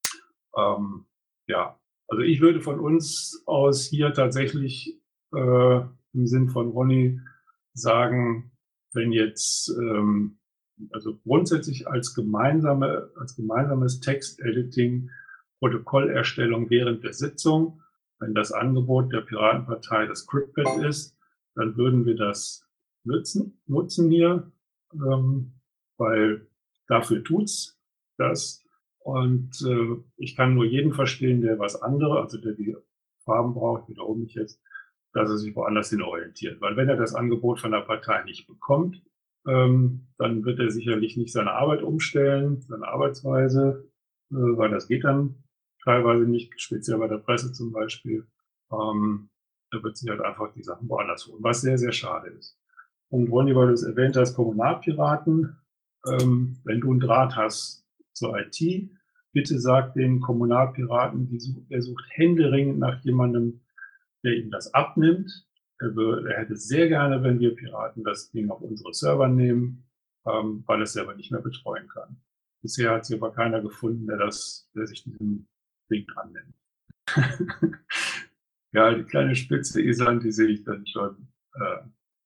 Ähm, ja, also ich würde von uns aus hier tatsächlich äh, im Sinn von Ronny sagen, wenn jetzt ähm, also grundsätzlich als gemeinsame, als gemeinsames Textediting, Protokollerstellung während der Sitzung, wenn das Angebot der Piratenpartei das ScriptPad ist, dann würden wir das nutzen, nutzen hier, ähm, weil dafür tut's das. Und äh, ich kann nur jeden verstehen, der was andere, also der die Farben braucht, wiederhole mich jetzt, dass er sich woanders hin orientiert. Weil wenn er das Angebot von der Partei nicht bekommt, ähm, dann wird er sicherlich nicht seine Arbeit umstellen, seine Arbeitsweise, äh, weil das geht dann teilweise nicht, speziell bei der Presse zum Beispiel. Ähm, da wird sich halt einfach die Sachen woanders holen, was sehr, sehr schade ist. Und Ronny, weil du es erwähnt hast, Kommunalpiraten, ähm, wenn du einen Draht hast zur I T, bitte sag den Kommunalpiraten, die sucht, er sucht händeringend nach jemandem, der ihm das abnimmt. Er, würde, er hätte sehr gerne, wenn wir Piraten das Ding auf unsere Server nehmen, ähm, weil es selber nicht mehr betreuen kann. Bisher hat sich aber keiner gefunden, der das, der sich diesem Ding annimmt. Ja, die kleine Spitze Island, die sehe ich dann schon. Äh,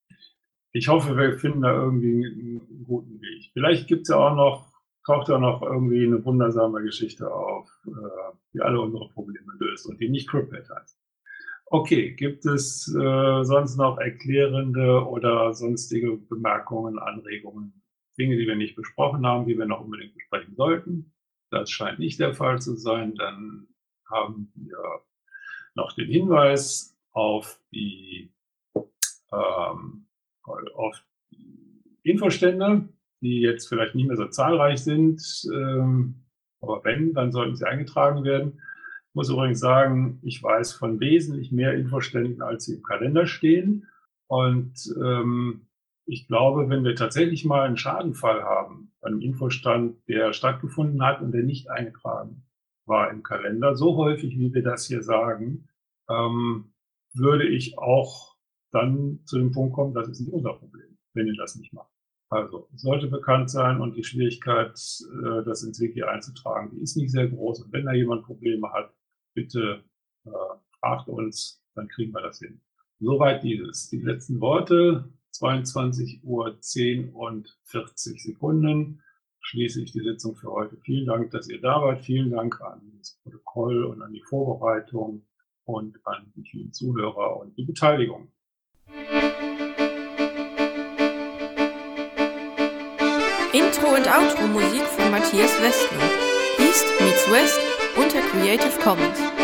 ich hoffe, wir finden da irgendwie einen guten Weg. Vielleicht gibt es ja auch noch, taucht da noch irgendwie eine wundersame Geschichte auf, äh, die alle unsere Probleme löst und die nicht ScriptPad heißt. Okay, gibt es äh, sonst noch erklärende oder sonstige Bemerkungen, Anregungen, Dinge, die wir nicht besprochen haben, die wir noch unbedingt besprechen sollten? Das scheint nicht der Fall zu sein. Dann haben wir noch den Hinweis auf die, ähm, auf Infostände, die jetzt vielleicht nicht mehr so zahlreich sind, ähm, aber wenn, dann sollten sie eingetragen werden. Ich muss übrigens sagen, ich weiß von wesentlich mehr Infoständen, als sie im Kalender stehen. Und ähm, ich glaube, wenn wir tatsächlich mal einen Schadenfall haben, bei einem Infostand, der stattgefunden hat und der nicht eingetragen war im Kalender, so häufig, wie wir das hier sagen, ähm, würde ich auch dann zu dem Punkt kommen, das ist nicht unser Problem, wenn ihr das nicht macht. Also, es sollte bekannt sein und die Schwierigkeit, äh, das ins Wiki einzutragen, die ist nicht sehr groß. Und wenn da jemand Probleme hat, bitte äh, fragt uns, dann kriegen wir das hin. Soweit dieses. Die letzten Worte, zweiundzwanzig Uhr zehn und vierzig Sekunden, schließe ich die Sitzung für heute. Vielen Dank, dass ihr da wart. Vielen Dank an das Protokoll und an die Vorbereitung und an die vielen Zuhörer und die Beteiligung. Intro und Outro Musik von Matthias Westner. East meets West unter Creative Commons.